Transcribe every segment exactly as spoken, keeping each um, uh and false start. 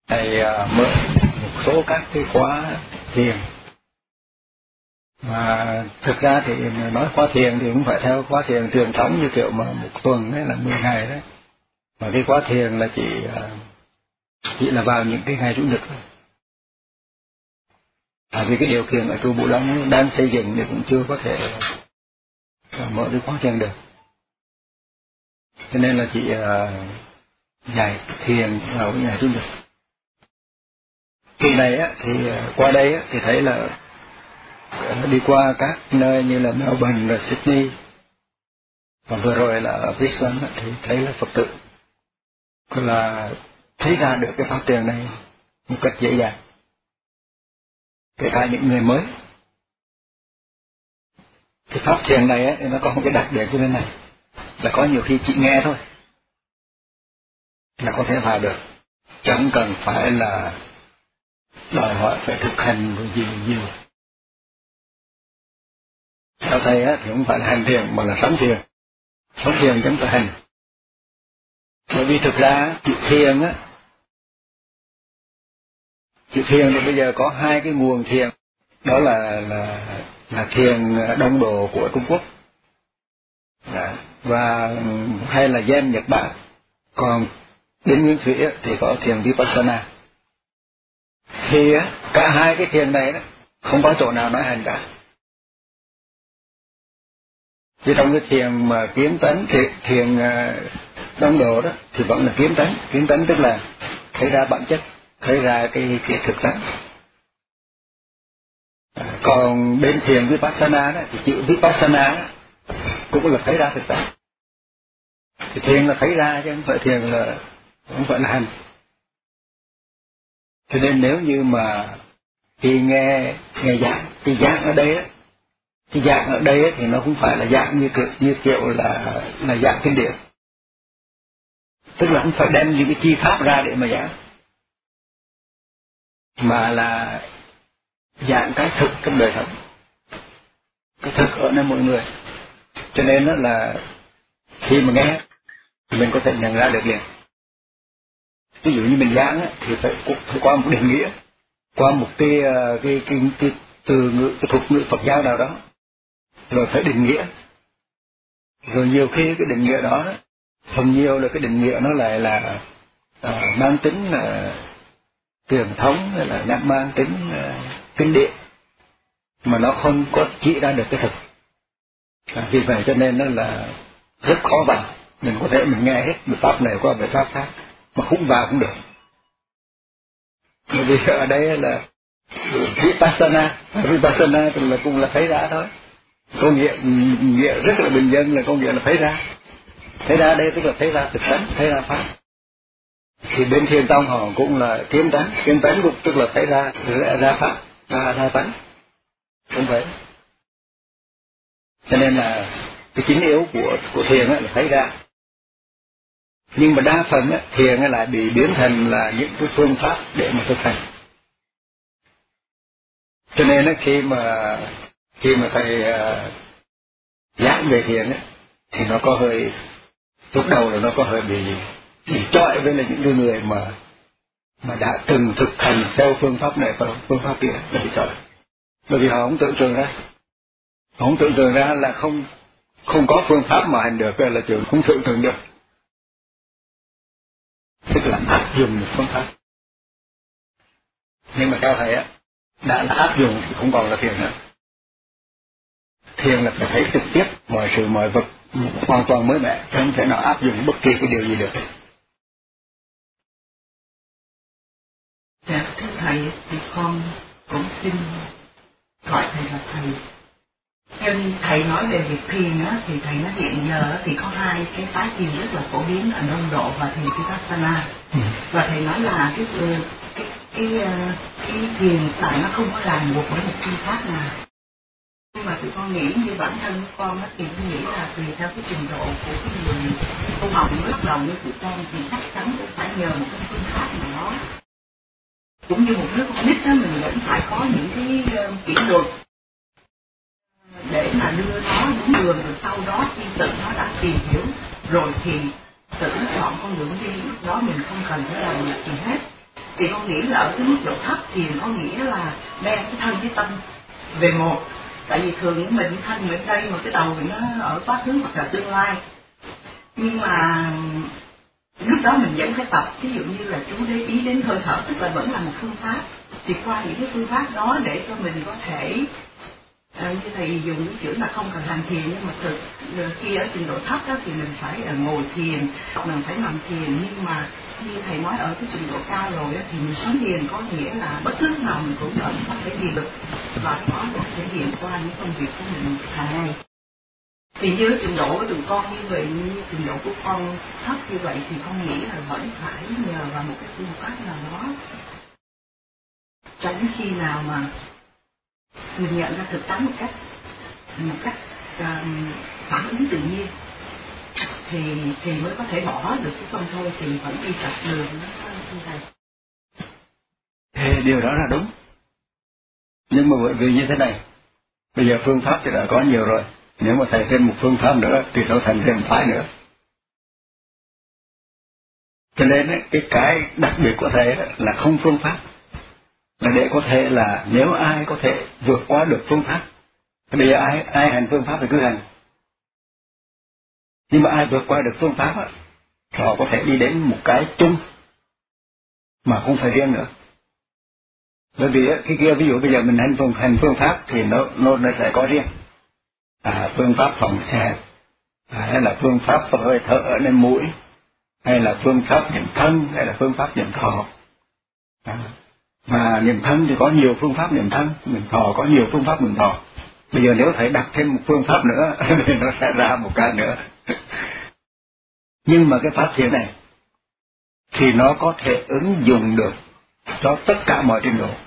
Thầy mở một số các cái khóa thiền, mà thực ra thì nói khóa thiền thì cũng phải theo khóa thiền truyền thống như kiểu mà một tuần hay là mười ngày đấy. Mà cái khóa thiền là chỉ chỉ là vào những cái ngày chủ nhật thôi. Tại vì cái điều kiện ở chùa Bửu Long đang xây dựng thì cũng chưa có thể mở cái khóa thiền được, cho nên là chỉ dạy thiền vào cái ngày chủ nhật. Kỳ này á, thì qua đây á, thì thấy là đi qua các nơi như là Melbourne và Sydney, và vừa rồi là ở Brisbane á, thì thấy là Phật tử là thấy ra được cái pháp thiền này một cách dễ dàng, kể cả những người mới. Cái pháp thiền này á, thì nó có một cái đặc điểm như thế này, là có nhiều khi chỉ nghe thôi là có thể vào được, chẳng cần phải là đòi hỏi phải thực hành gì nhiều. Theo thầy á, thì không phải là hành thiền mà là sống thiền. Sống thiền chẳng phải hành. Bởi vì thực ra chữ thiền á, chữ thiền thì bây giờ có hai cái nguồn thiền, đó là là là thiền Đông Đồ của Trung Quốc, và hay là Zen Nhật Bản. Còn đến Nguyên Thủy á, thì có thiền Vipassana. Thì á, cả hai cái thiền này đó, không có chỗ nào nói hành cả. Thì trong cái thiền mà kiến tánh, thiền, thiền Đông Đồ đó thì vẫn là kiến tánh. Kiến tánh tức là thấy ra bản chất, thấy ra cái, cái thực tánh. À, còn bên thiền Vipassana đó thì chữ Vipassana đó, cũng là thấy ra thực tánh. Thì thiền là thấy ra chứ không phải thiền là không phải là hành. Cho nên nếu như mà khi nghe nghe giảng, cái giảng ở đây á, cái giảng ở đây á, thì nó không phải là giảng như kiểu, như kiểu là là giảng kinh điển, tức là không phải đem những cái chi pháp ra để mà giảng, mà là giảng cái thực trong đời sống, cái thực ở nơi mỗi người. Cho nên đó là khi mà nghe thì mình có thể nhận ra được liền. Ví dụ như mình giảng á, thì phải, phải qua một định nghĩa, qua một cái cái cái, cái từ ngữ, cái thuật ngữ Phật giáo nào đó, rồi phải định nghĩa. Rồi nhiều khi cái định nghĩa đó, phần nhiều là cái định nghĩa nó lại là à, mang tính là truyền thống, hay là nhằm mang tính à, kinh điển, mà nó không có chỉ ra được cái thực. À, vì vậy cho nên nó là rất khó vào. Mình có thể mình nghe hết một pháp này qua một pháp khác, mà không vào cũng được. Bởi vì ở đây là Vipassana, Vipassana thì là cũng là thấy ra thôi. Có nghĩa, nghĩa rất là bình dân, là có nghĩa là thấy ra. Thấy ra đây tức là thấy ra thực tánh, thấy ra pháp. Thì bên Thiền Tông họ cũng là kiến tánh, kiến tánh cũng tức là thấy ra, ra pháp, ra, ra tánh. Cũng vậy. Cho nên là cái chính yếu của của thiền là thấy ra. Nhưng mà đa phần á, thiền lại bị biến thành là những cái phương pháp để mà thực hành. Cho nên á, khi mà khi mà thầy uh, giảng về thiền á, thì nó có hơi, lúc đầu là nó có hơi bị bị chọi với là những cái người mà mà đã từng thực hành theo phương pháp này và phương pháp kia là bị chọi. Bởi vì họ không tưởng tượng ra, họ không tưởng tượng ra là không không có phương pháp mà hành được, là trường không tưởng tượng được. Tức là áp dụng một phương pháp. Nhưng mà theo thầy á, đã là áp dụng thì không còn là thiền nữa. Thiền là phải thấy trực tiếp mọi sự mọi vật hoàn toàn mới mẻ, chứ không thể nào áp dụng bất kỳ cái điều gì được. Dạ, thưa thầy, thì con cũng xin gọi thầy là thầy. Theo như thầy nói về việc thiền á, thì thầy nói hiện giờ thì có hai cái phái thiền rất là phổ biến ở Đông Độ và thiền Vipassana. Ừ. Và thầy nói là cái cái cái, cái, cái thiền tại nó không có ràng buộc với một phương pháp nào. Nhưng mà tụi con nghĩ như bản thân của con á, thì tôi nghĩ là tùy theo cái trình độ của cái người tu học mới bắt đầu như tụi con thì chắc chắn cũng phải nhờ một cái phương pháp nào đó. Cũng như một đứa con nít đó, mình vẫn phải có những cái uh, kỷ luật để mà đưa nó đúng đường, rồi sau đó khi tự nó đã tìm hiểu rồi thì tự nó chọn con đường đi, lúc đó mình không cần phải làm gì hết. Thì con nghĩ là ở cái mức độ thấp thiền có nghĩa là đem cái thân với tâm về một. Tại vì thường mình thân mình đây mà cái đầu mình nó ở quá khứ hoặc là tương lai. Nhưng mà lúc đó mình vẫn phải tập, ví dụ như là chú để ý đến hơi thở, tức là vẫn là một phương pháp. Thì qua những cái phương pháp đó để cho mình có thể, à, như thầy dùng cái chữ là không cần hành thiền, nhưng mà thực khi ở trình độ thấp đó thì mình phải uh, ngồi thiền, mình phải nằm thiền. Nhưng mà như thầy nói ở cái trình độ cao rồi đó, thì mình sống thiền có nghĩa là bất cứ lúc nào mình cũng vẫn có thể thiền được và có thể thiền qua những công việc của mình hàng ngày. Thì như trình độ của tụi con như vậy, như trình độ của con thấp như vậy thì con nghĩ là vẫn phải nhờ vào một cái phương pháp nào đó. Cho đến khi nào mà mình nhận ra thực tánh một cách một cách uh, phản ứng tự nhiên thì thì mới có thể bỏ được cái con thôi, thì vẫn đi chặt đường đó thưa thầy. Thì điều đó là đúng. Nhưng mà bởi vì như thế này, bây giờ phương pháp thì đã có nhiều rồi. Nếu mà thầy thêm một phương pháp nữa thì nó thành thêm phái nữa. Cho nên ấy, cái cái đặc biệt của thầy là không phương pháp, là để có thể là nếu ai có thể vượt qua được phương pháp, bây giờ ai ai hành phương pháp thì cứ hành. Nhưng mà ai vượt qua được phương pháp á, họ có thể đi đến một cái chung mà không phải riêng nữa. Bởi vì á, cái kia ví dụ bây giờ mình hành phương hành phương pháp thì nó nó nó sẽ có riêng. À, phương pháp phòng xẹp, à, hay là phương pháp hơi thở ở lên mũi, hay là phương pháp niệm thân, hay là phương pháp niệm thọ. À, mà niệm thân thì có nhiều phương pháp niệm thân, niệm thọ có nhiều phương pháp niệm thọ. Bây giờ nếu thầy đặt thêm một phương pháp nữa thì nó sẽ ra một cái nữa. Nhưng mà cái pháp thiền này thì nó có thể ứng dụng được cho tất cả mọi trình độ,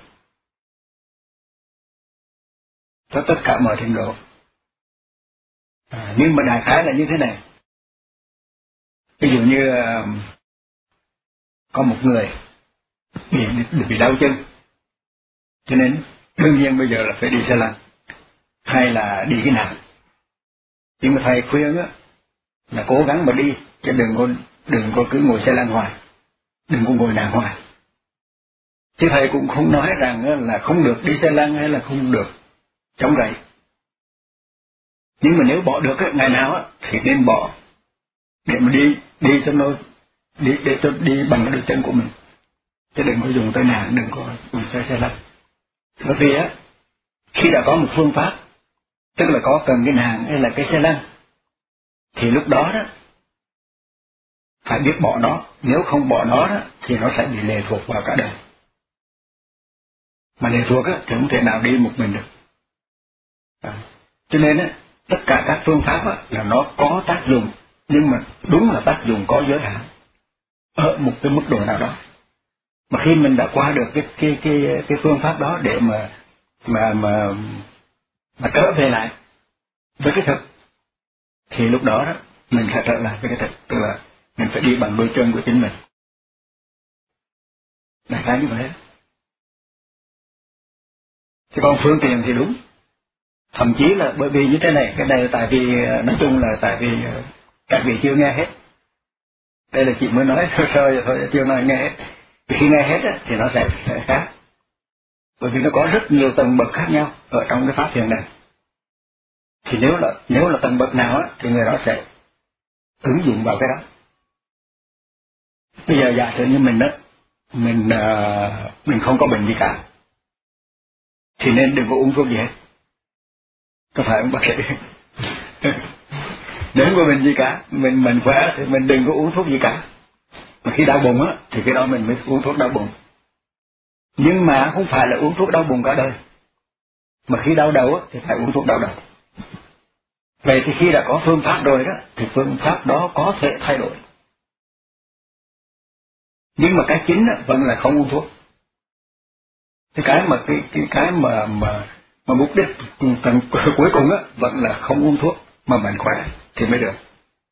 cho tất cả mọi trình độ. À, nhưng mà đại khái là như thế này. Ví dụ như uh, có một người bị, bị, bị đau chân, cho nên đương nhiên bây giờ là phải đi xe lăn hay là đi cái nào. Nhưng mà thầy khuyên á là cố gắng mà đi, chứ đừng có đừng có cứ ngồi xe lăn hoài, đừng có ngồi nằm hoài. Chứ thầy cũng không nói rằng là không được đi xe lăn hay là không được chống gậy. Nhưng mà nếu bỏ được á, ngày nào á thì nên bỏ để mà đi đi cho nó đi để cho đi bằng cái đôi chân của mình, chứ đừng có dùng tay nặng, đừng có dùng xe xe lăn. Bởi vì á khi đã có một phương pháp, tức là có cần cái nàng hay là cái xe lăn, thì lúc đó đó phải biết bỏ nó. Nếu không bỏ nó đó thì nó sẽ bị lệ thuộc vào cả đời. Mà lệ thuộc á thì không thể nào đi một mình được. À, cho nên á tất cả các phương pháp á là nó có tác dụng, nhưng mà đúng là tác dụng có giới hạn ở một cái mức độ nào đó. Mà khi mình đã qua được cái cái cái cái phương pháp đó để mà mà mà mà trở về lại với cái thực, thì lúc đó đó mình sẽ trở lại với cái thực, tức là mình phải đi bằng đôi chân của chính mình. Đại khái như vậy. Chứ còn phương tiện thì đúng. Thậm chí là bởi vì như thế này, cái này là tại vì nói chung là tại vì các vị chưa nghe hết. Đây là chị mới nói sơ sơ rồi thôi, chưa nói nghe hết. Khi nghe hết á, thì nó sẽ, sẽ khác. Bởi vì nó có rất nhiều tầng bậc khác nhau ở trong cái pháp thiền này. Thì nếu là nếu là tầng bậc nào á, thì người đó sẽ ứng dụng vào cái đó. Bây giờ giả sử như mình đó, mình uh, mình không có bệnh gì cả, thì nên đừng có uống thuốc gì hết. Có phải không bác sĩ? Nếu không có bệnh gì cả, mình mình khỏe thì mình đừng có uống thuốc gì cả. Mà khi đau bụng á, thì cái đó mình mới uống thuốc đau bụng. Nhưng mà không phải là uống thuốc đau bụng cả đời. Mà khi đau đầu á, thì phải uống thuốc đau đầu. Vậy thì khi đã có phương pháp rồi đó, thì phương pháp đó có thể thay đổi. Nhưng mà cái chính á, vẫn là không uống thuốc. Cái cái mà cái cái cái mà mà mà mục đích tầng cuối cùng á, vẫn là không uống thuốc mà mình khỏe thì mới được.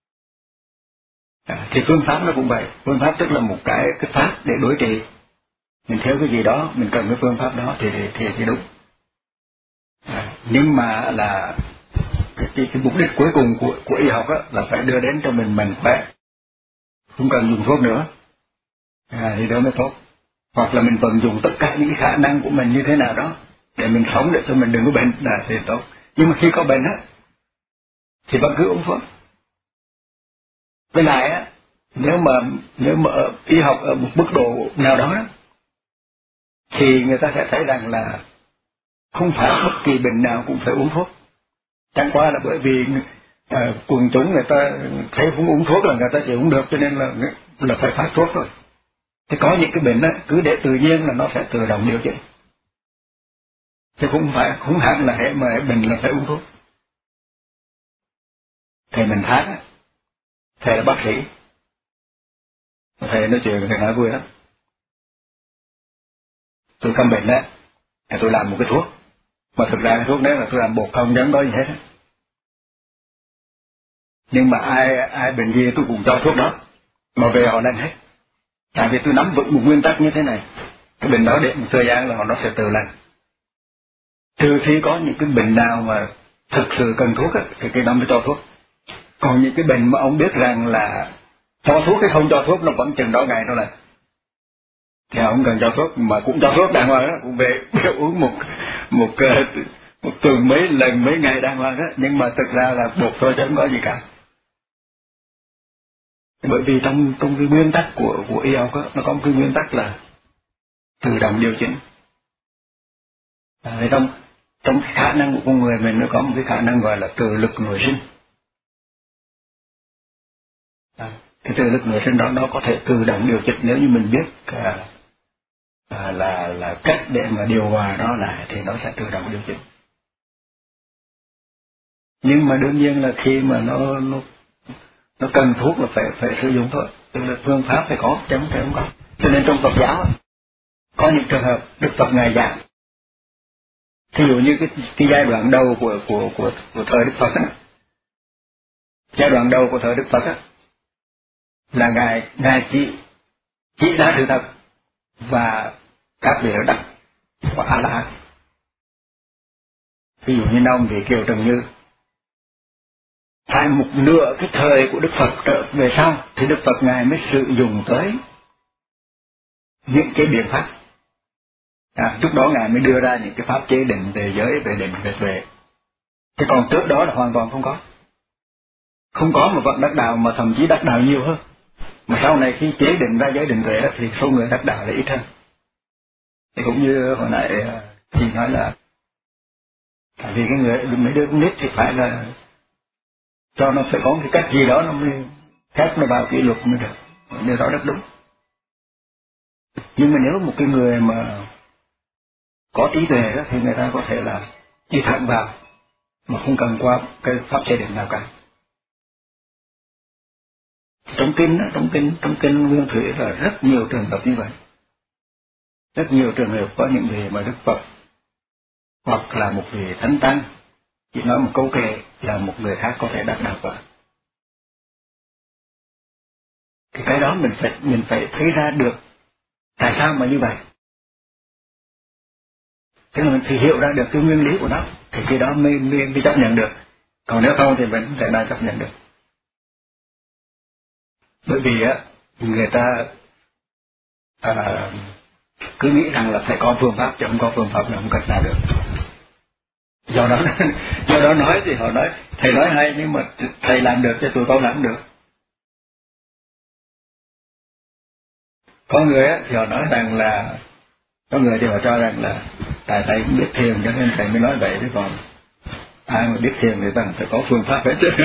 À, thì phương pháp nó cũng vậy. Phương pháp tức là một cái cái pháp để đối trị. Mình theo cái gì đó, mình cần cái phương pháp đó thì thì thì, thì đúng. À, nhưng mà là cái, cái, cái mục đích cuối cùng của của y học á, là phải đưa đến cho mình mạnh khỏe, không cần dùng thuốc nữa. À, thì đó mới tốt. hoặc là mình vận dụng tất cả những khả năng của mình như thế nào đó để mình sống để cho mình đừng có bệnh là thì tốt. Nhưng mà khi có bệnh á thì vẫn cứ uống thuốc. Với lại á, nếu mà nếu mà ở y học ở một mức độ nào đó thì người ta sẽ thấy rằng là không phải bất kỳ bệnh nào cũng phải uống thuốc. Chẳng qua là bởi vì uh, quần chúng người ta thấy không uống thuốc là người ta chỉ uống được, cho nên là là phải phát thuốc thôi. Thì có những cái bệnh đó, cứ để tự nhiên là nó sẽ tự động điều chỉnh. Chứ không phải không hẳn là hệ mà hệ bệnh là phải uống thuốc. Thầy mình thác á, thầy là bác sĩ, thầy nói chuyện thầy nói vui lắm. Tôi cầm bệnh á, thì tôi làm một cái thuốc, mà thực ra cái thuốc đấy là tôi làm bột không dám có gì hết. Nhưng mà ai ai bệnh gì tôi cũng cho thuốc đó, mà về họ lành hết. Tại vì tôi nắm vững một nguyên tắc như thế này, cái bệnh đó để một thời gian là họ nó sẽ tự lành. Trừ khi có những cái bệnh nào mà thực sự cần thuốc á, thì cái đó mới cho thuốc. Còn những cái bệnh mà ông biết rằng là cho thuốc hay không cho thuốc nó vẫn chừng đó ngày đó là thì ông cần cho thuốc, mà cũng cho thuốc đàng hoàng đó, cũng về uống một một một tuần mấy lần mấy ngày đàng hoàng đó, nhưng mà thực ra là bột thôi chứ không có gì cả. Bởi vì trong trong cái nguyên tắc của của y học đó, nó có một cái nguyên tắc là tự động điều chỉnh. À, trong trong cái khả năng của con người mình nó có một cái khả năng gọi là tự lực nội sinh. À, cái tự lực nội sinh đó nó có thể tự động điều chỉnh nếu như mình biết à, à, là là cách để mà điều hòa nó lại thì nó sẽ tự động điều chỉnh. Nhưng mà đương nhiên là khi mà nó nó nó cần thuốc là phải phải sử dụng thôi, tức là phương pháp phải có chứ không phải không có. Cho nên trong Phật giáo có những trường hợp Đức Phật ngài giảng, thí dụ như cái cái giai đoạn đầu của của của của thời Đức Phật á, giai đoạn đầu của thời Đức Phật á, là ngài ngài chỉ chỉ ra sự thật và các vị đắc quả A La Hán. Ví dụ như ông vị Kiều Trần Như, tại một nửa cái thời của Đức Phật trở về sau thì Đức Phật ngài mới sử dụng tới những cái biện pháp. À, lúc đó ngài mới đưa ra những cái pháp chế định về giới, về định, về tuệ. Chứ còn trước đó là hoàn toàn không có. Không có mà vẫn đắc đạo, mà thậm chí đắc đạo nhiều hơn. Mà sau này khi chế định ra giới định tuệ thì số người đắc đạo là ít hơn. Thì cũng như hồi nãy chị nói là tại vì cái người mấy đứa con nít thì phải là cho nó phải có cái cách gì đó nó mới phép nó vào kỷ luật mới được, điều đó rất đúng. Nhưng mà nếu một cái người mà có trí tuệ đó thì người ta có thể là đi thẳng vào mà không cần qua cái pháp chế định nào cả. Trong kinh đó, trong kinh trong kinh Nguyên Thủy là rất nhiều trường hợp như vậy. Rất nhiều trường hợp có những vị mà Đức Phật hoặc là một vị thánh tăng chỉ nói một câu kệ là một người khác có thể đắc đạo quả. Thì cái đó mình phải mình phải thấy ra được tại sao mà như vậy. Thế là mình phải hiểu ra được cái nguyên lý của nó thì khi đó mới, mới, mới chấp nhận được. Còn nếu không thì mình không thể nào chấp nhận được. Bởi vì á người ta à, cứ nghĩ rằng là phải có phương pháp, chứ không có phương pháp là không cách nào được. Do đó do đó nói thì họ nói thầy nói hay nhưng mà thầy làm được chứ tụi con làm không được. Có người á thì họ nói rằng là có người thì họ cho rằng là tại thầy cũng biết thiền cho nên thầy mới nói vậy, chứ còn ai mà biết thiền thì bằng phải có phương pháp hết chứ.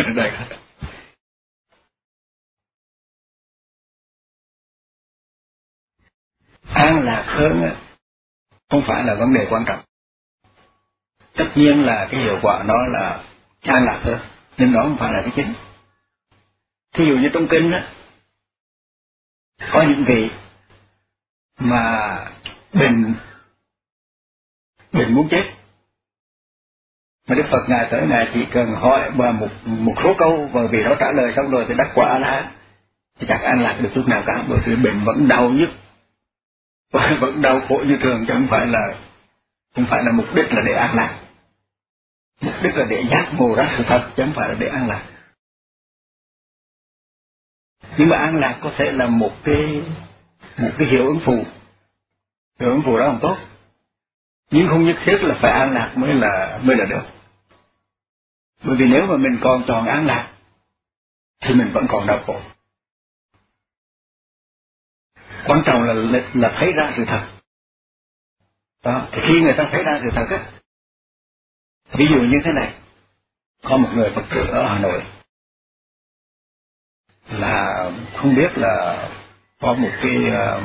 An lạc hơn không phải là vấn đề quan trọng. Tất nhiên là cái hiệu quả nó là an lạc hơn, nhưng nó không phải là cái chính. Thí dụ như trong kinh á, có những vị mà bệnh bệnh muốn chết, mà Đức Phật ngài tới ngài chỉ cần hỏi và một một số câu và vị đó trả lời xong rồi thì đắc quả A-la-hán, thì chắc an lạc được lúc nào cả, bởi vì bệnh vẫn đau nhức vẫn đau khổ như thường, chứ không phải là không phải là mục đích là để an lạc. Mục đích là để giác ngộ ra sự thật, chứ không phải là để an lạc. Nhưng mà an lạc có thể là một cái một cái hiệu ứng phụ, hưởng phù đó không tốt, nhưng không nhất thiết là phải an lạc mới là mới là được. Bởi vì nếu mà mình còn chọn an lạc thì mình vẫn còn đau khổ. Quan trọng là là, là thấy ra sự thật. Đó, thì khi người ta thấy ra sự thật á, ví dụ như thế này, có một người Phật tử ở Hà Nội là không biết là có một cái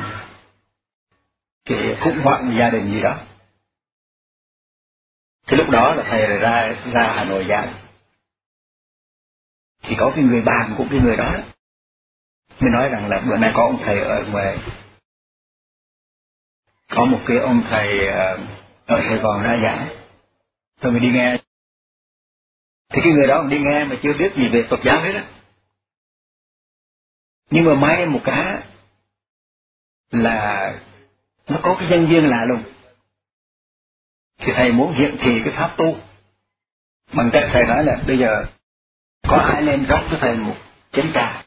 cái khủng hoảng gia đình gì đó. Cái lúc đó là thầy ra ra Hà Nội giảng, thì có cái người bạn của cái người đó, đó mới nói rằng là bữa nay có ông thầy ở ngoài, có một cái ông thầy ở Sài Gòn ra giảng, tôi mới đi nghe. Thì cái người đó đi nghe mà chưa biết gì về Phật giáo hết á. Nhưng mà may một cái là nó có cái nhân duyên lạ lùng. Thì thầy muốn hiện thị cái pháp tu bằng cách thầy nói là bây giờ có ai lên rót cho thầy một chén trà.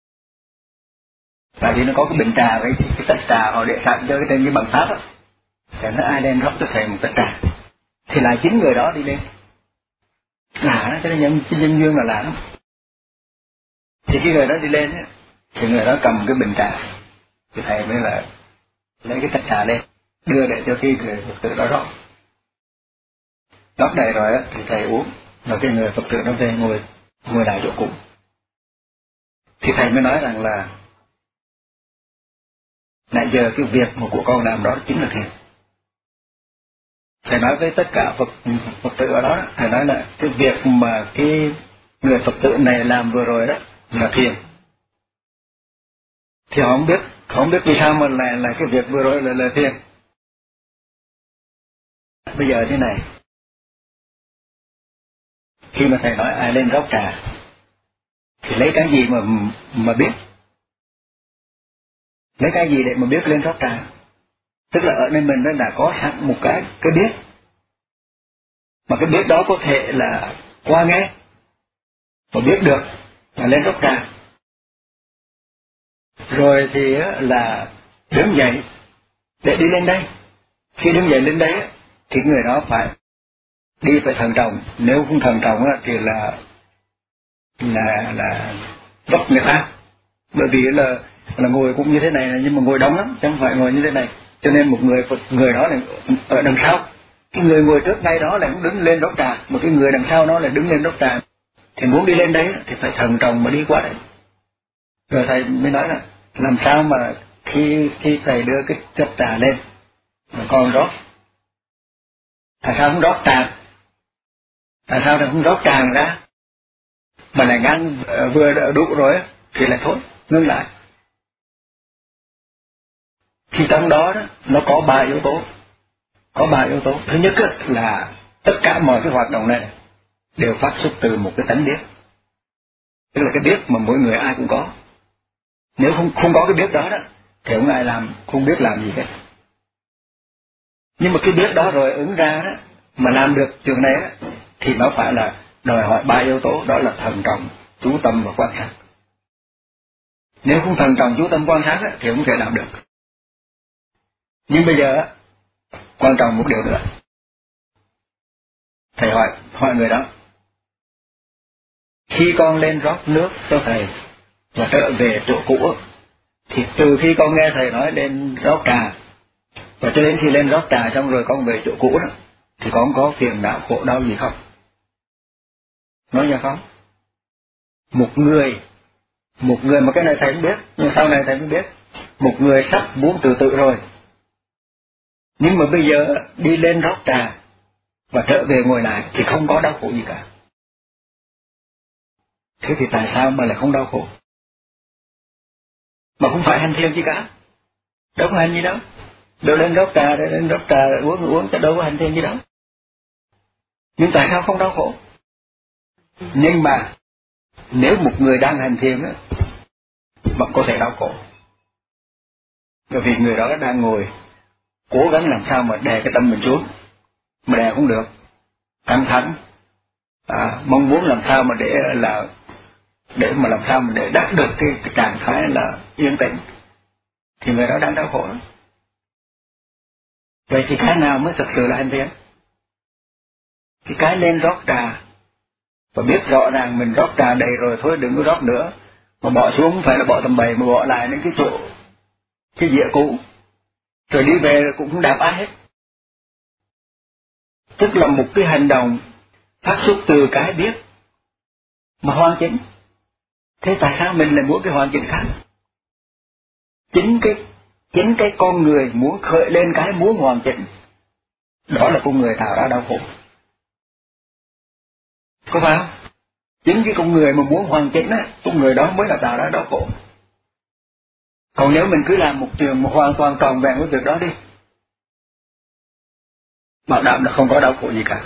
Tại vì nó có cái bình trà với cái tách trà họ để sẵn cho cái trên cái bằng pháp á. Thì nó ai lên rót cho thầy một tách trà. Thì là chính người đó đi lên. Lạ đó, cái nhân, cái nhân duyên là lạ lắm. Thì cái người đó đi lên á, thì người đó cầm cái bình trà. Thì thầy mới là lấy cái tách trà lên, đưa để cho cái người Phật tử đó rót. Rót đầy rồi á, thì thầy uống, rồi cái người Phật tử đó về ngồi, ngồi lại chỗ cũ. Thì thầy mới nói rằng là nãy giờ cái việc mà của con làm đó chính là thiền. Thầy nói với tất cả Phật, Phật tử ở đó, thầy nói là cái việc mà cái người Phật tử này làm vừa rồi đó là thiền. Thì họ không biết, họ không biết vì sao mà là, là cái việc vừa rồi là, là thiền. Bây giờ thế này, khi mà thầy nói ai lên rót trà, thì lấy cái gì mà mà biết? Lấy cái gì để mà biết lên rót trà? Tức là ở nơi mình đó là có sẵn một cái cái biết, mà cái biết đó có thể là qua nghe và biết được là lên rót trà. Rồi thì là đứng dậy để đi lên đây. Khi đứng dậy lên đây thì người đó phải đi phải thận trọng. Nếu không thận trọng thì là là là vấp người ta. Bởi vì là là ngồi cũng như thế này, nhưng mà ngồi đông lắm, chẳng phải ngồi như thế này. Cho nên một người người đó là ở đằng sau, cái người ngồi trước ngay đó lại cũng đứng lên rót trà, một cái người đằng sau nó lại đứng lên rót trà. Thì muốn đi lên đấy thì phải thận trọng mà đi qua đấy. Rồi thầy mới nói là làm sao mà khi khi thầy đưa cái chất trà lên mà con rót, tại sao không rót tràn? Tại sao không rót tràn ra? Mà lại ngăn vừa đủ rồi thì lại thôi, ngưng lại. Thì trong đó, đó nó có ba yếu tố. Có ba yếu tố. Thứ nhất là tất cả mọi cái hoạt động này đều phát xuất từ một cái tánh biết. Tức là cái biết mà mỗi người ai cũng có. Nếu không không có cái biết đó đó thì không ai làm, không biết làm gì hết. Nhưng mà cái biết đó rồi ứng ra đó mà làm được trường này đó, thì nó phải là đòi hỏi ba yếu tố, đó là thận trọng, chú tâm và quan sát. Nếu không thận trọng, chú tâm, quan sát đó, thì không thể làm được. Nhưng bây giờ quan trọng một điều nữa. Thầy hỏi hỏi người đó, khi con lên rót nước cho thầy và trở về chỗ cũ, thì từ khi con nghe thầy nói lên rót trà và cho đến khi lên rót trà xong rồi con về chỗ cũ đó, thì con có phiền não khổ đau gì không? Nói ra không? Một người, một người mà cái này thầy không biết, nhưng sau này thầy mới biết, một người sắp muốn tự tự rồi, nhưng mà bây giờ đi lên rót trà và trở về ngồi lại thì không có đau khổ gì cả. Thế thì tại sao mà lại không đau khổ? Mà không phải hành thiền gì cả, đâu có hành gì đâu. Đâu lên rót trà, để lên rót trà uống uống chứ đâu có hành thiền gì đâu. Nhưng tại sao không đau khổ? Nhưng mà nếu một người đang hành thiền á, vẫn có thể đau khổ. Bởi vì người đó đang ngồi cố gắng làm sao mà đè cái tâm mình xuống, mà đè không được, căng thẳng, à, mong muốn làm sao mà để là để mà làm sao mà để đạt được cái, cái trạng thái là yên tĩnh, thì người đó đang đau khổ. Vậy thì cái nào mới thực sự là hành thiền? Cái cái lên rót trà và biết rõ ràng mình rót trà đầy rồi thôi, đừng có rót nữa, mà bỏ xuống không phải là bỏ tầm bậy, mà bỏ lại đến cái chỗ cái dĩa cũ, rồi đi về cũng không đạp ai hết. Tức là một cái hành động phát xuất từ cái biết mà hoàn chỉnh. Thế tại sao mình lại muốn cái hoàn chỉnh khác? Chính cái chính cái con người muốn khởi lên cái muốn hoàn chỉnh, đó là con người tạo ra đau khổ, có phải không? Chính cái con người mà muốn hoàn chỉnh á, con người đó mới là tạo ra đau khổ. Còn nếu mình cứ làm một trường một hoàn toàn tròn vẹn với việc đó đi, bảo đảm là không có đau khổ gì cả.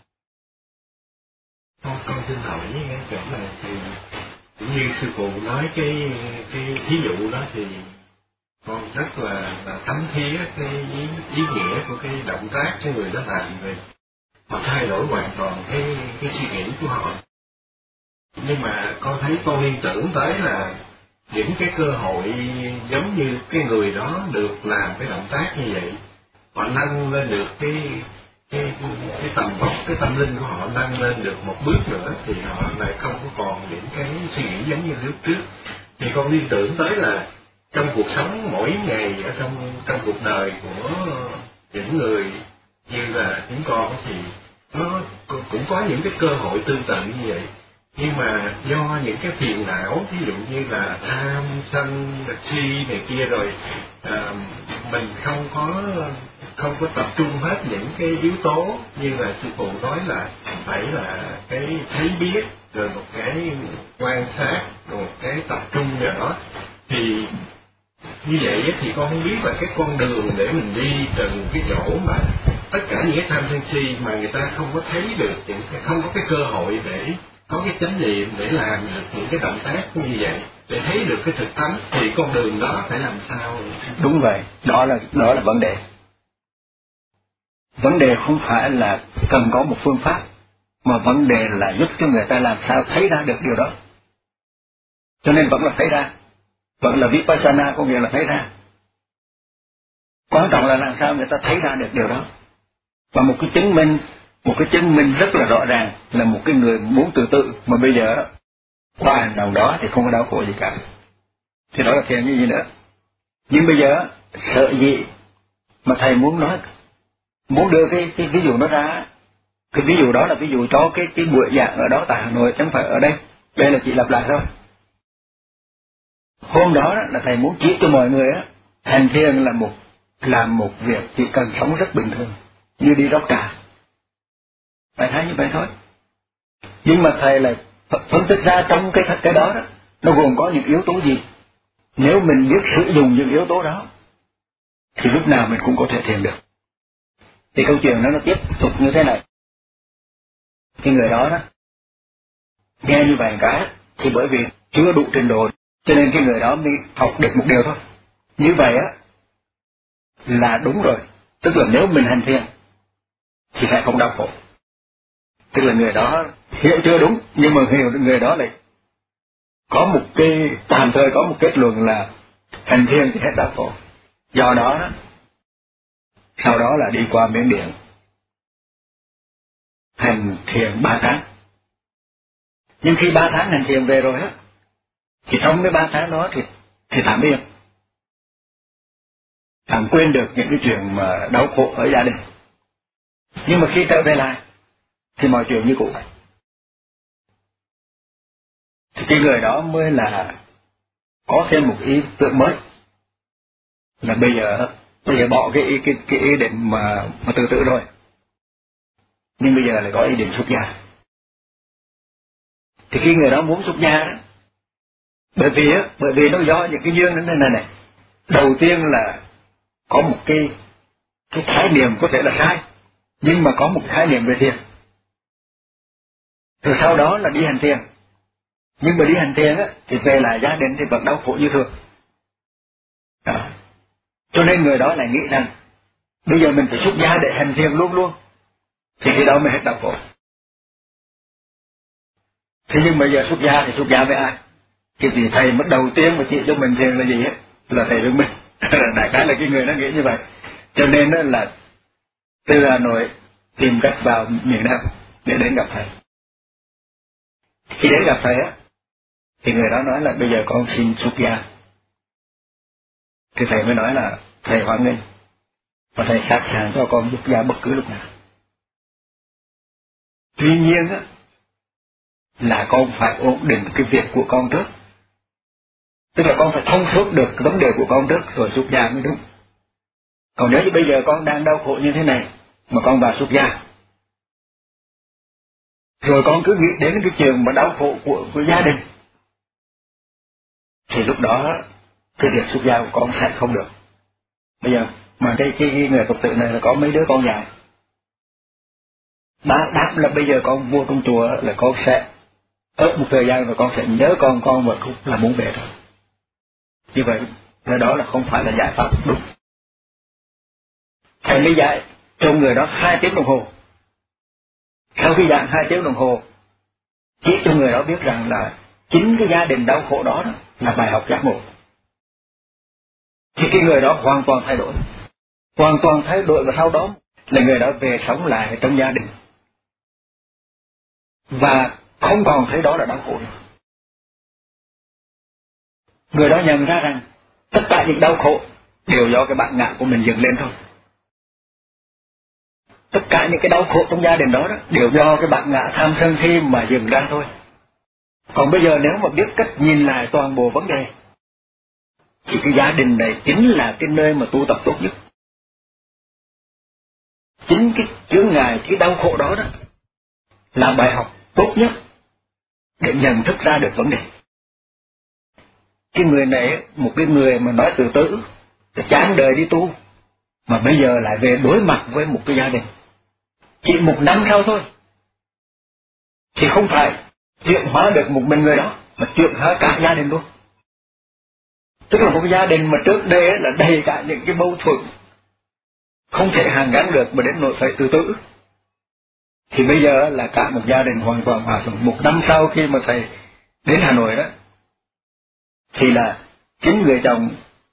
Con, con xin hỏi cái chỗ này thì cũng như sư phụ nói cái cái thí dụ đó thì con rất là, là thấm thía cái ý, ý nghĩa của cái động tác cái người đó làm rồi họ thay đổi hoàn toàn cái cái suy nghĩ của họ. Nhưng mà con thấy con liên tưởng tới là những cái cơ hội giống như cái người đó được làm cái động tác như vậy, họ nâng lên được cái cái cái tầm vóc, cái tâm linh của họ nâng lên được một bước nữa, thì họ lại không có còn những cái suy nghĩ giống như lúc trước. Thì con liên tưởng tới là trong cuộc sống mỗi ngày ở trong trong cuộc đời của những người như là chúng con thì nó cũng có những cái cơ hội tương tự như vậy, nhưng mà do những cái phiền não, ví dụ như là tham sân si này kia rồi à, mình không có không có tập trung hết những cái yếu tố như là sư phụ nói là phải là cái thấy biết, rồi một cái quan sát, rồi một cái tập trung vào đó. Thì như vậy thì con không biết là cái con đường để mình đi từ cái chỗ mà tất cả những cái tham sân si mà người ta không có thấy được, những cái, không có cái cơ hội để có cái chánh niệm để làm được những cái động tác như vậy, để thấy được cái thực tánh, thì con đường đó phải làm sao? Đúng vậy, đó là đó là vấn đề. Vấn đề không phải là cần có một phương pháp, mà vấn đề là giúp cho người ta làm sao thấy ra được điều đó. Cho nên vẫn là thấy ra, vẫn là Vipassana, có nghĩa là thấy ra. Quan trọng là làm sao người ta thấy ra được điều đó. Và một cái chứng minh, một cái chứng minh rất là rõ ràng là một cái người muốn tự tự, mà bây giờ qua hành động đó thì không có đau khổ gì cả, thì đó là thiền như gì nữa. Nhưng bây giờ sợ gì mà thầy muốn nói, muốn đưa cái, cái ví dụ nó ra. Cái ví dụ đó là ví dụ cho cái cái buổi giảng ở đó tại Hà Nội, chẳng phải ở đây. Đây là chỉ lặp lại thôi. Hôm đó là thầy muốn chỉ cho mọi người á, hành thiền là một làm một việc chỉ cần sống rất bình thường, như đi rót trà. Thầy thấy như vậy thôi. Nhưng mà thầy lại phân tích ra trong cái cái đó đó, nó gồm có những yếu tố gì. Nếu mình biết sử dụng những yếu tố đó, thì lúc nào mình cũng có thể thiền được. Thì câu chuyện đó nó tiếp tục như thế này. Cái người đó đó, nghe như vậy cái, thì bởi vì chưa đủ trình độ, cho nên cái người đó mới học được một điều thôi. Như vậy á, là đúng rồi. Tức là nếu mình hành thiền, thì sẽ không đau khổ. Tức là người đó hiểu chưa đúng, nhưng mà hiểu người đó lại có một cái, tạm thời có một kết luận là hành thiền thì hết đau khổ. Do đó, đó sau đó là đi qua Miến Điện, hành thiền ba tháng. Nhưng khi ba tháng hành thiền về rồi á, thì trong cái ba tháng đó thì thì tạm yên, tạm quên được những cái chuyện mà đau khổ ở gia đình. Nhưng mà khi trở về lại thì mọi chuyện như cũ. Thì cái người đó mới là có thêm một ý tưởng mới, là bây giờ bây giờ bỏ cái ý, cái, cái ý định mà, mà tự tự rồi, nhưng bây giờ lại có ý định xuất gia. Thì khi người đó muốn xuất gia đó, bởi vì á, bởi vì nó do những cái duyên này này này. Đầu tiên là có một cái cái khái niệm có thể là sai, nhưng mà có một khái niệm về thiền. Rồi sau đó là đi hành thiền. Nhưng mà đi hành thiền á, thì về lại gia đình thì vẫn đau khổ như thường. Đó. Cho nên người đó lại nghĩ rằng bây giờ mình phải xuất gia để hành thiền luôn luôn, thì khi đó mới hết đau khổ. Thế nhưng bây giờ xuất gia thì xuất gia với ai? Cái vị thầy mất đầu tiên mà chỉ cho mình thiền là gì á? Là thầy với mình. Đại khái là cái người nó nghĩ như vậy. Cho nên là từ Hà Nội tìm cách vào miền Nam để đến gặp thầy. Khi đến gặp thầy á, thì người đó nói là bây giờ con xin xuất gia. Thì thầy mới nói là thầy hoan nghênh và thầy sẵn sàng cho con xuất gia bất cứ lúc nào. Tuy nhiên á, là con phải ổn định cái việc của con trước. Tức là con phải thông suốt được cái vấn đề của con trước rồi xuất gia mới đúng. Còn nếu như bây giờ con đang đau khổ như thế này mà con vào xuất gia, rồi con cứ nghĩ đến cái chuyện mà đau khổ của, của gia đình, thì lúc đó cái việc xuất gia của con sẽ không được. Bây giờ mà cái, cái, cái người Phật tử này là có mấy đứa con dài, đáp, đáp là bây giờ con vô trong chùa là con sẽ ở một thời gian rồi con sẽ nhớ con con và cũng là muốn về thôi. Như vậy cái đó là không phải là giải pháp đúng. Thầy mới dạy cho người đó hai tiếng đồng hồ. Sau khi dạy hai tiếng đồng hồ, chỉ cho người đó biết rằng là chính cái gia đình đau khổ đó, đó là bài học giác ngộ. Thì cái người đó hoàn toàn thay đổi, hoàn toàn thay đổi và sau đó là người đó về sống lại trong gia đình và không còn thấy đó là đau khổ nữa. Người đó nhận ra rằng tất cả những đau khổ đều do cái bản ngã của mình dựng lên thôi. Tất cả những cái đau khổ trong gia đình đó, đó đều do cái bản ngã tham sân si mà dựng ra thôi. Còn bây giờ nếu mà biết cách nhìn lại toàn bộ vấn đề, thì cái gia đình này chính là cái nơi mà tu tập tốt nhất. Chính cái chướng ngại, cái đau khổ đó đó là bài học tốt nhất để nhận thức ra được vấn đề. Cái người này, một cái người mà nói tự tử, chán đời đi tu, mà bây giờ lại về đối mặt với một cái gia đình, chỉ một năm sau thôi, thì không phải chuyển hóa được một mình người đó, mà chuyển hóa cả gia đình luôn. Tức là một cái gia đình mà trước đây là đầy cả những cái mâu thuẫn không thể hàn gắn được mà đến nỗi phải tự tử, thì bây giờ là cả một gia đình hoàn toàn hòa thuận. Một năm sau khi mà thầy đến Hà Nội đó, thì là chính người chồng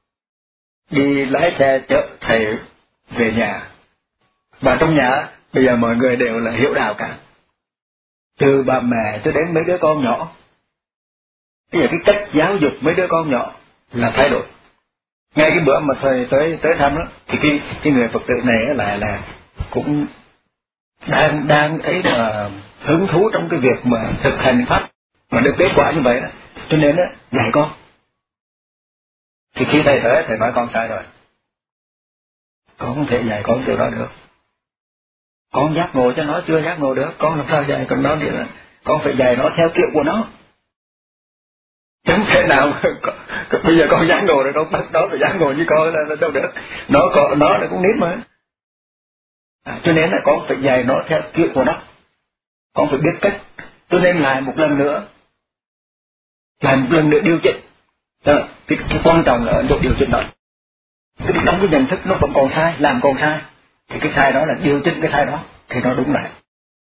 đi lái xe chở thầy về nhà, và trong nhà bây giờ mọi người đều là hiểu đạo cả, từ bà mẹ cho đến mấy đứa con nhỏ. Bây giờ cái cách giáo dục mấy đứa con nhỏ là thay đổi. Ngay cái bữa mà thầy tới tới thăm đó, thì cái cái người Phật tử này là là cũng đang đang ấy là hứng thú trong cái việc mà thực hành pháp mà được kết quả như vậy đó, cho nên đó dạy con. Thì khi thầy tới thầy nói con sai rồi, con không thể dạy con điều đó được. Con giác ngộ cho nó chưa giác ngộ được, con làm sao dạy con nó được? Con phải dạy nó theo kiểu của nó. Chẳng thể nào bây giờ con giác ngộ rồi con bắt nó phải giác ngộ như con là, là đâu được. Nó có nó là cũng nít mà. À, cho nên là con phải dạy nó theo kiểu của nó. Con phải biết cách. Cho nên lại một lần nữa, lại một lần nữa điều chỉnh. À, cái, cái quan trọng là ở chỗ điều chỉnh đó. Cái trong cái nhận thức nó vẫn còn sai, làm còn sai, thì cái sai đó là điều chỉnh cái sai đó thì nó đúng lại.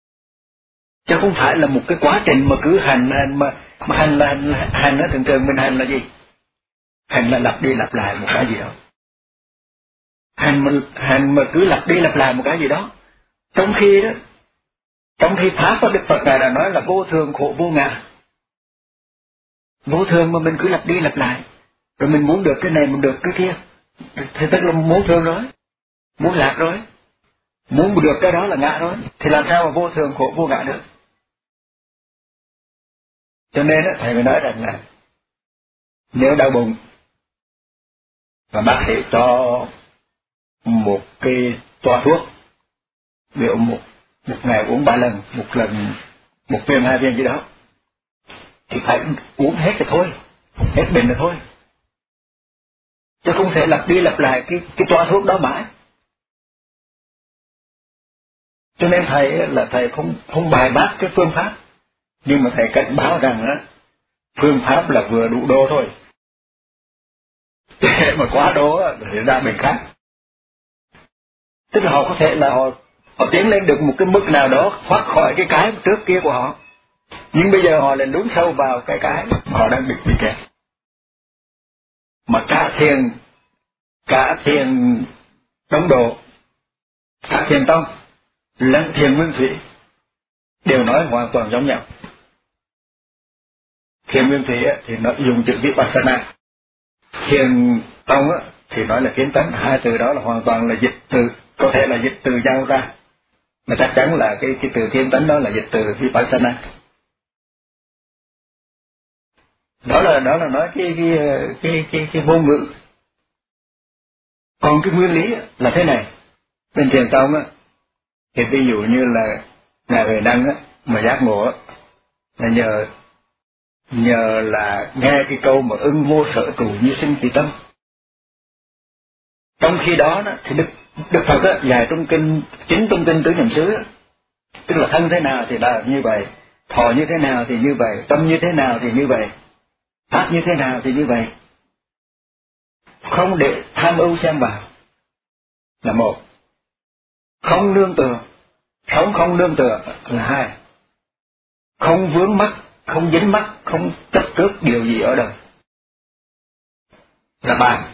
Chứ không phải là một cái quá trình mà cứ hành hành mà mà hành là hành, là, hành nó thường thường mình hành là gì? Hành là lặp đi lặp lại một cái gì đó. Hành mà hành mà cứ lặp đi lặp lại một cái gì đó. Trong khi đó, trong khi pháp của Đức Phật Ngài đã nói là vô thường khổ vô ngã. Vô thường mà mình cứ lặp đi lặp lại, rồi mình muốn được cái này mình được cái kia, thì tức là muốn thương rồi, muốn lạc rồi, muốn được cái đó là ngã rồi, thì làm sao mà vô thường khổ vô ngã được? Cho nên thầy mới nói rằng là nếu đau bụng và bác sĩ cho một cái toa thuốc, ví dụ một một ngày uống ba lần, một lần một viên hai viên gì đó, thì phải uống hết rồi thôi, hết bệnh rồi thôi, chứ không thể lặp đi lặp lại cái cái toa thuốc đó mãi. Cho nên thầy là thầy không không bài bác cái phương pháp, nhưng mà thầy cảnh báo rằng á, phương pháp là vừa đủ đô thôi, để mà quá đô thì ra bệnh khác. Tức là họ có thể là họ họ tiến lên được một cái mức nào đó thoát khỏi cái cái trước kia của họ, nhưng bây giờ họ lại lún sâu vào cái cái mà họ đang bị bị kẹt. Mà cả thiền cả thiền tống độ, cả cả Thiền Tông lẫn Thiền Nguyên Thủy đều nói hoàn toàn giống nhau. Thiền Nguyên Thủy thì nó dùng chữ Vipassana, Thiền Tông thì nói là kiến tánh. Hai từ đó là hoàn toàn là dịch từ, có thể là dịch từ nhau ra, mà chắc chắn là cái cái từ kiến tánh đó là dịch từ Vipassana. Đó là đó là nói cái cái cái cái, cái ngôn ngữ. Còn cái nguyên lý là thế này. Bên Thiền Tông á, thì ví dụ như là Ngài Huệ Năng á, mà giác ngộ á, là nhờ nhờ là nghe cái câu mà ưng vô sở trụ như sinh kỳ tâm. Trong khi đó, đó thì Đức Đức Phật á, dạy trong kinh chính trong kinh Tứ Niệm xứ, tức là thân thế nào thì là như vậy, thọ như thế nào thì như vậy, tâm như thế nào thì như vậy, pháp như thế nào thì như vậy, không để tham ưu xen vào là một, không nương tựa, sống không nương tựa là hai, không vướng mắc, không dính mắc, không chấp trước điều gì ở đời là ba.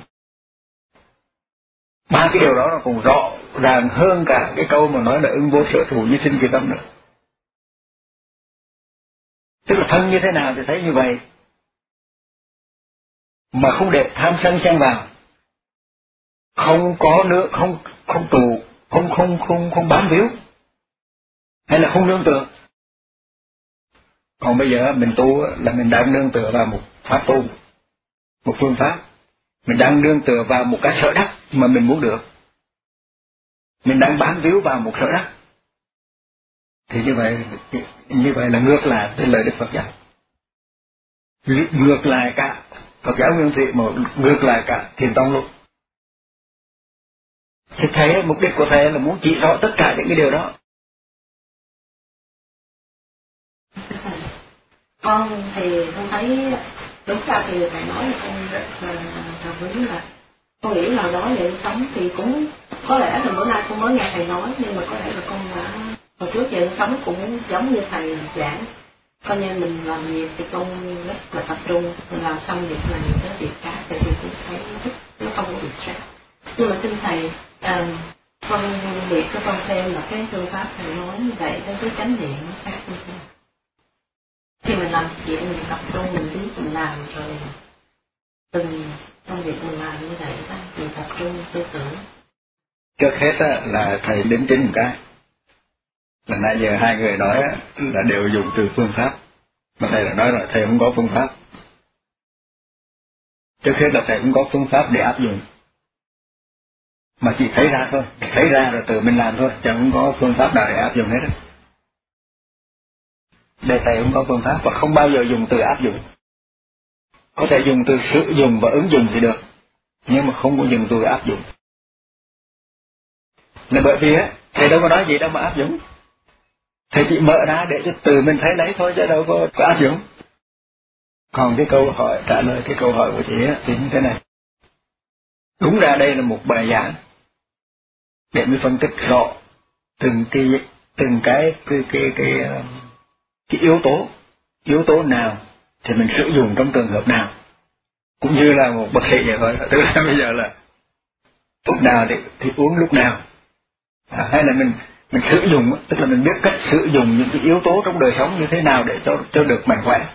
Ba cái điều đó nó còn rõ ràng hơn cả cái câu mà nói là ưng vô sở trụ như sinh kỳ tâm nữa. Tức là thân như thế nào thì thấy như vậy, mà không để tham sân xen vào, không có nữa, không không tù, không không không không bám víu, hay là không nương tựa. Còn bây giờ mình tu là mình đang nương tựa vào một pháp tu, một phương pháp, mình đang nương tựa vào một cái sở đắc mà mình muốn được, mình đang bám víu vào một sở đắc, thì như vậy như vậy là ngược lại với lời Đức Phật dạy, ngược lại cả Phật giáo Nguyên Thủy, mà ngược lại cả Thiền Tông luôn. Thì thầy, mục đích của thầy là muốn chỉ rõ tất cả những cái điều đó. Con thì con thấy đúng ra thì thầy nói là con rất là đồng ý, là con nghĩ là nói về sống thì cũng có lẽ là bữa nay con mới nghe thầy nói, nhưng mà có lẽ là con đã hồi trước về sống cũng giống như thầy giảng, coi như mình làm việc thì con rất là tập trung, mình làm xong việc này tới việc khác thì cũng thấy nó, nó không có bị stress. Nhưng mà xin thầy, à, con việc cho con thêm là cái phương pháp thầy nói như vậy với cái chánh niệm nó khác như thế nào? Khi mình làm chuyện mình tập trung, mình biết mình làm rồi từng công việc mình làm như vậy đó, mình tập trung tư tưởng. Trước hết á, là thầy đính chính một cái là nãy giờ hai người nói á, là đều dùng từ phương pháp, mà thầy đã nói rồi thầy không có phương pháp. Trước hết là thầy không có phương pháp để áp dụng, mà chỉ thấy ra thôi, thấy ra rồi tự mình làm thôi, chẳng không có phương pháp nào để áp dụng hết á. Để thầy không có phương pháp và không bao giờ dùng từ áp dụng. Có thể dùng từ sử dụng và ứng dụng thì được, nhưng mà không có dùng từ áp dụng. Là bởi vì á, thầy đâu có nói gì đâu mà áp dụng. Thầy chỉ mở ra để cho từ mình thấy lấy thôi, chứ đâu có, có áp dụng. Còn cái câu hỏi, trả lời cái câu hỏi của chị á, thì như thế này. Đúng ra đây là một bài giảng để mới phân tích rõ từng cái từng cái cái cái cái, cái, cái yếu tố yếu tố nào thì mình sử dụng trong trường hợp nào, cũng như là một bác sĩ vậy thôi. Tức là bây giờ là thuốc nào thì, thì uống lúc nào, à, hay là mình mình sử dụng, tức là mình biết cách sử dụng những cái yếu tố trong đời sống như thế nào để cho cho được mạnh khỏe.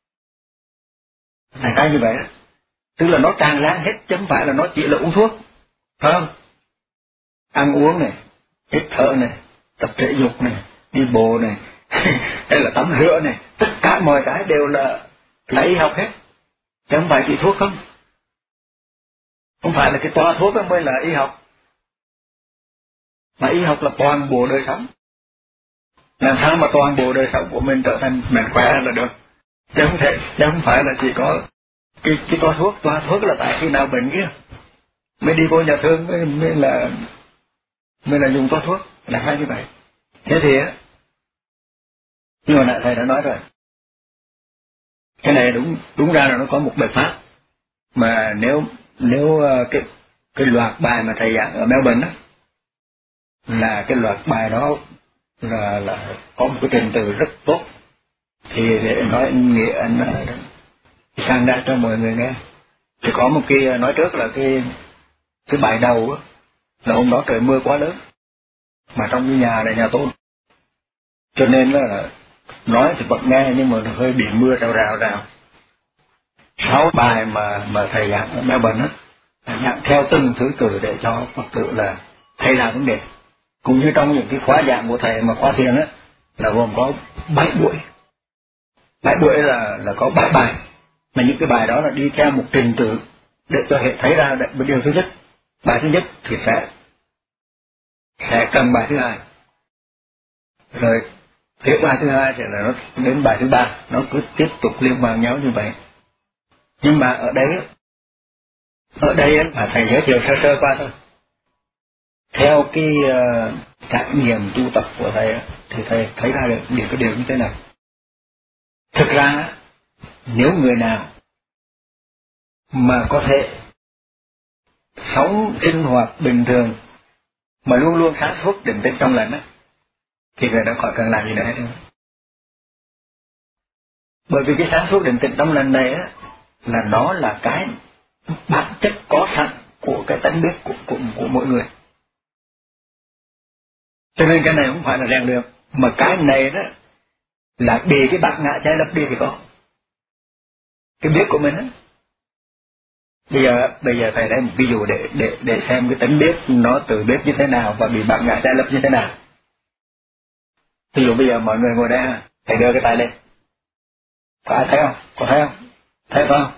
Là cái như vậy đó. Tức là nó tràn lan hết, chứ không phải là nó chỉ là uống thuốc, phải không? Ăn uống này, hít thở này, tập thể dục này, đi bộ này, hay là tắm rửa này, tất cả mọi cái đều là là y học hết, chứ không phải chỉ thuốc không. Không phải là cái toa thuốc đó mới là y học, mà y học là toàn bộ đời sống. Làm sao mà toàn bộ đời sống của mình trở thành mạnh khỏe là được, chứ không thể, chứ không phải là chỉ có cái cái toa thuốc. Toa thuốc là tại khi nào bệnh kia mới đi vô nhà thương mới, mới là mới là dùng toa thuốc, là hay như vậy. Thế thì á, nhưng mà nãy thầy đã nói rồi, cái này đúng đúng ra là nó có một bài pháp mà nếu nếu cái cái loạt bài mà thầy giảng ở Melbourne á, là cái loạt bài đó là là có một cái trình tự rất tốt, thì để nói nghĩa anh sang ra cho mọi người nghe. Thì có một cái nói trước là cái cái bài đầu á, là hôm đó trời mưa quá lớn, mà trong cái nhà này nhà tôn, cho nên là nói thì vẫn nghe nhưng mà hơi bị mưa rào rào rào. Sáu bài mà mà thầy giảng ở Melbourne á, giảng theo từng thứ tự để cho Phật tử là thầy làm vấn đề. Cũng như trong những cái khóa giảng của thầy mà khóa thiền á là gồm có bảy buổi, bảy buổi là là có bảy bài, mà những cái bài đó là đi theo một trình tự để cho hệ thấy ra một điều thứ nhất. Bài thứ nhất thì sẽ sẽ cần bài thứ hai, rồi tiếp bài thứ hai thì là nó đến bài thứ ba, nó cứ tiếp tục liên quan nhau như vậy. Nhưng mà ở đây ở đây là thầy giới thiệu sơ sơ qua thôi. Theo cái uh, trải nghiệm tu tập của thầy thì thầy thấy ra được những cái điều như thế này. Thực ra nếu người nào mà có thể sống sinh hoạt bình thường mà luôn luôn sáng suốt định tĩnh trong lành á, thì người đó khỏi cần làm gì nữa hết. Bởi vì cái sáng suốt định tĩnh trong lành này á là nó là cái bản chất có sẵn của cái tánh biết của, của, của mỗi người. Cho nên cái này không phải là rèn luyện, mà cái này đó là bị cái bạc ngã trái lấp đi thì có. Cái biết của mình á. Bây giờ bây giờ thầy lấy một ví dụ để để để xem cái tánh biết nó tự biết như thế nào và bị bạc ngã trái lấp như thế nào. Ví dụ bây giờ mọi người ngồi đây ha, thầy đưa cái tay lên. Có ai thấy không? Có thấy không? Thấy không?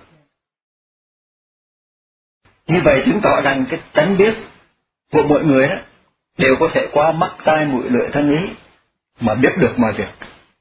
Như vậy chứng tỏ rằng cái tánh biết của mỗi người đó đều có thể qua mắt tai mũi lưỡi thân ý mà biết được mọi việc.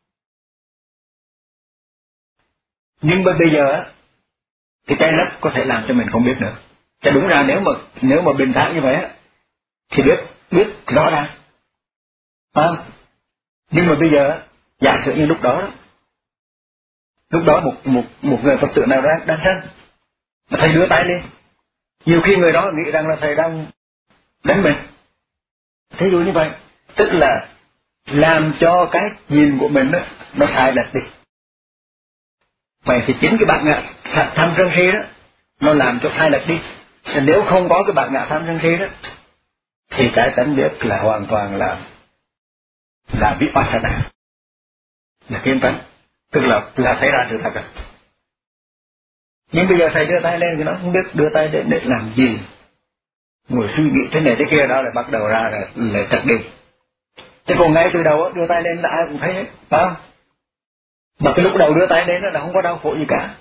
Nhưng mà bây giờ cái trái lấp có thể làm cho mình không biết nữa. Chứ đúng ra nếu mà nếu mà bình thản như vậy thì biết biết rõ ràng, không? Nhưng mà bây giờ giả sử như lúc đó, đó lúc đó một một một người Phật tử nào đang đang sân mà thầy đưa tay lên, nhiều khi người đó nghĩ rằng là thầy đang đánh mình. Thí dụ như vậy, tức là làm cho cái nhìn của mình đó, nó sai lệch đi. Vậy thì chính cái bạc ngã tham sân si đó nó làm cho sai lệch đi. Nếu không có cái bạc ngã tham sân si đó thì cái tánh biết là hoàn toàn là là vipassana, là kiến tánh, tức là là thấy ra sự thật rồi. Nhưng bây giờ thầy đưa tay lên thì nó không biết đưa tay để, để làm gì, ngồi suy nghĩ thế này thế kia, đó là bắt đầu ra là là trật đi. Chứ còn ngay từ đầu đưa tay lên là ai cũng thấy hết, phải không? Mà cái lúc đầu đưa tay lên là không có đau khổ gì cả,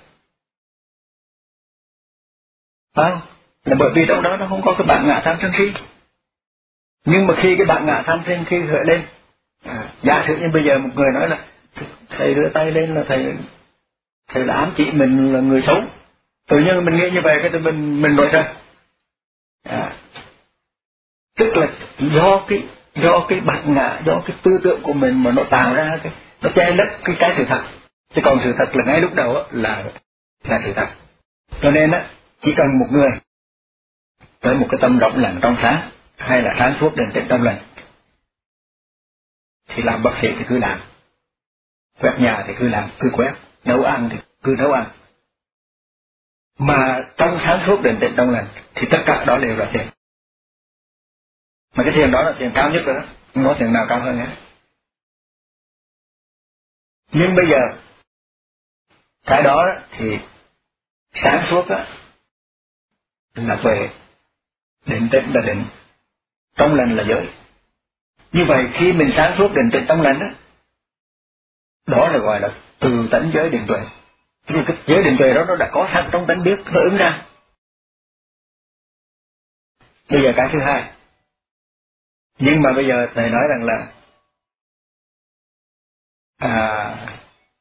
phải không? Là bởi vì trong đó nó không có cái bản ngã tham sân si. Nhưng mà khi cái bản ngã tham sân si khởi lên, à, giả sử như bây giờ một người nói là thầy đưa tay lên là thầy thầy là ám chỉ mình là người xấu, tự nhiên mình nghĩ như vậy cái mình mình nổi ra, à, tức là do cái do cái bản ngã, do cái tư tưởng của mình mà nó tạo ra cái nó che lấp cái cái sự thật. Chứ còn sự thật là ngay lúc đầu là là sự thật. Cho nên á, chỉ cần một người với một cái tâm rộng lặng trong sáng, hay là sáng suốt định tĩnh trong lành, thì làm bác sĩ thì cứ làm, quét nhà thì cứ làm, cứ quét, nấu ăn thì cứ nấu ăn. Mà trong sáng suốt định tĩnh trong lành thì tất cả đó đều là thiền. Mà cái thiền đó là thiền cao nhất rồi đó, không có thiền nào cao hơn nữa. Nhưng bây giờ cái đó thì sáng suốt á là tuệ, định tĩnh là định, trong lành là giới. Như vậy khi mình sáng suốt định tĩnh trong lành á, đó là gọi là từ tánh giới định tuệ. Cái giới định tuệ đó nó đã có sẵn trong tánh biết, nó ứng ra. Bây giờ cái thứ hai, nhưng mà bây giờ thầy nói rằng là à,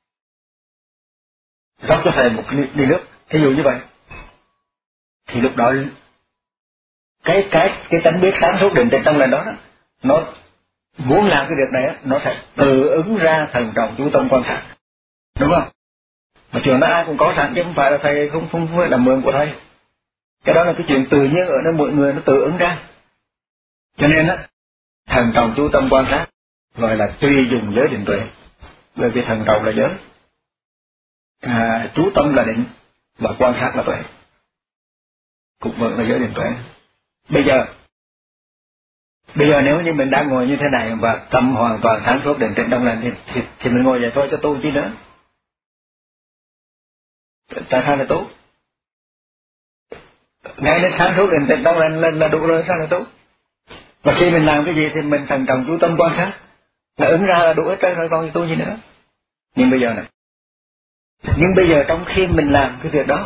rót cho thầy một ly, ly nước, thí dụ như vậy, thì lúc đó cái cái cái tánh biết sáng suốt định tĩnh trong lành đó, đó nó muốn làm cái việc này, nó sẽ tự ứng ra thần trọng chú tâm quan sát, đúng không? Mà chuyện đó ai cũng có sẵn chứ không phải là thầy không không phải là mượn của thầy. Cái đó là cái chuyện tự nhiên ở nơi mỗi người, nó tự ứng ra. Cho nên á, thần trọng chú tâm quan sát gọi là tùy dùng giới định tuệ, bởi vì thần trọng là giới, à, chú tâm là định và quan sát là tuệ, cũng vẫn là giới định tuệ. Bây giờ Bây giờ nếu như mình đang ngồi như thế này và tâm hoàn toàn sáng suốt định tĩnh trong lành thì, thì, thì mình ngồi vậy thôi cho tu chi nữa. Tại sao là tu? Ngay đến sáng suốt định tĩnh trong lành là, là đủ rồi, sao là tu? Và khi mình làm cái gì thì mình thần trọng chú tâm quan sát, là ứng ra là đủ hết trơn rồi, còn tu gì nữa. Nhưng bây giờ này, nhưng bây giờ trong khi mình làm cái việc đó,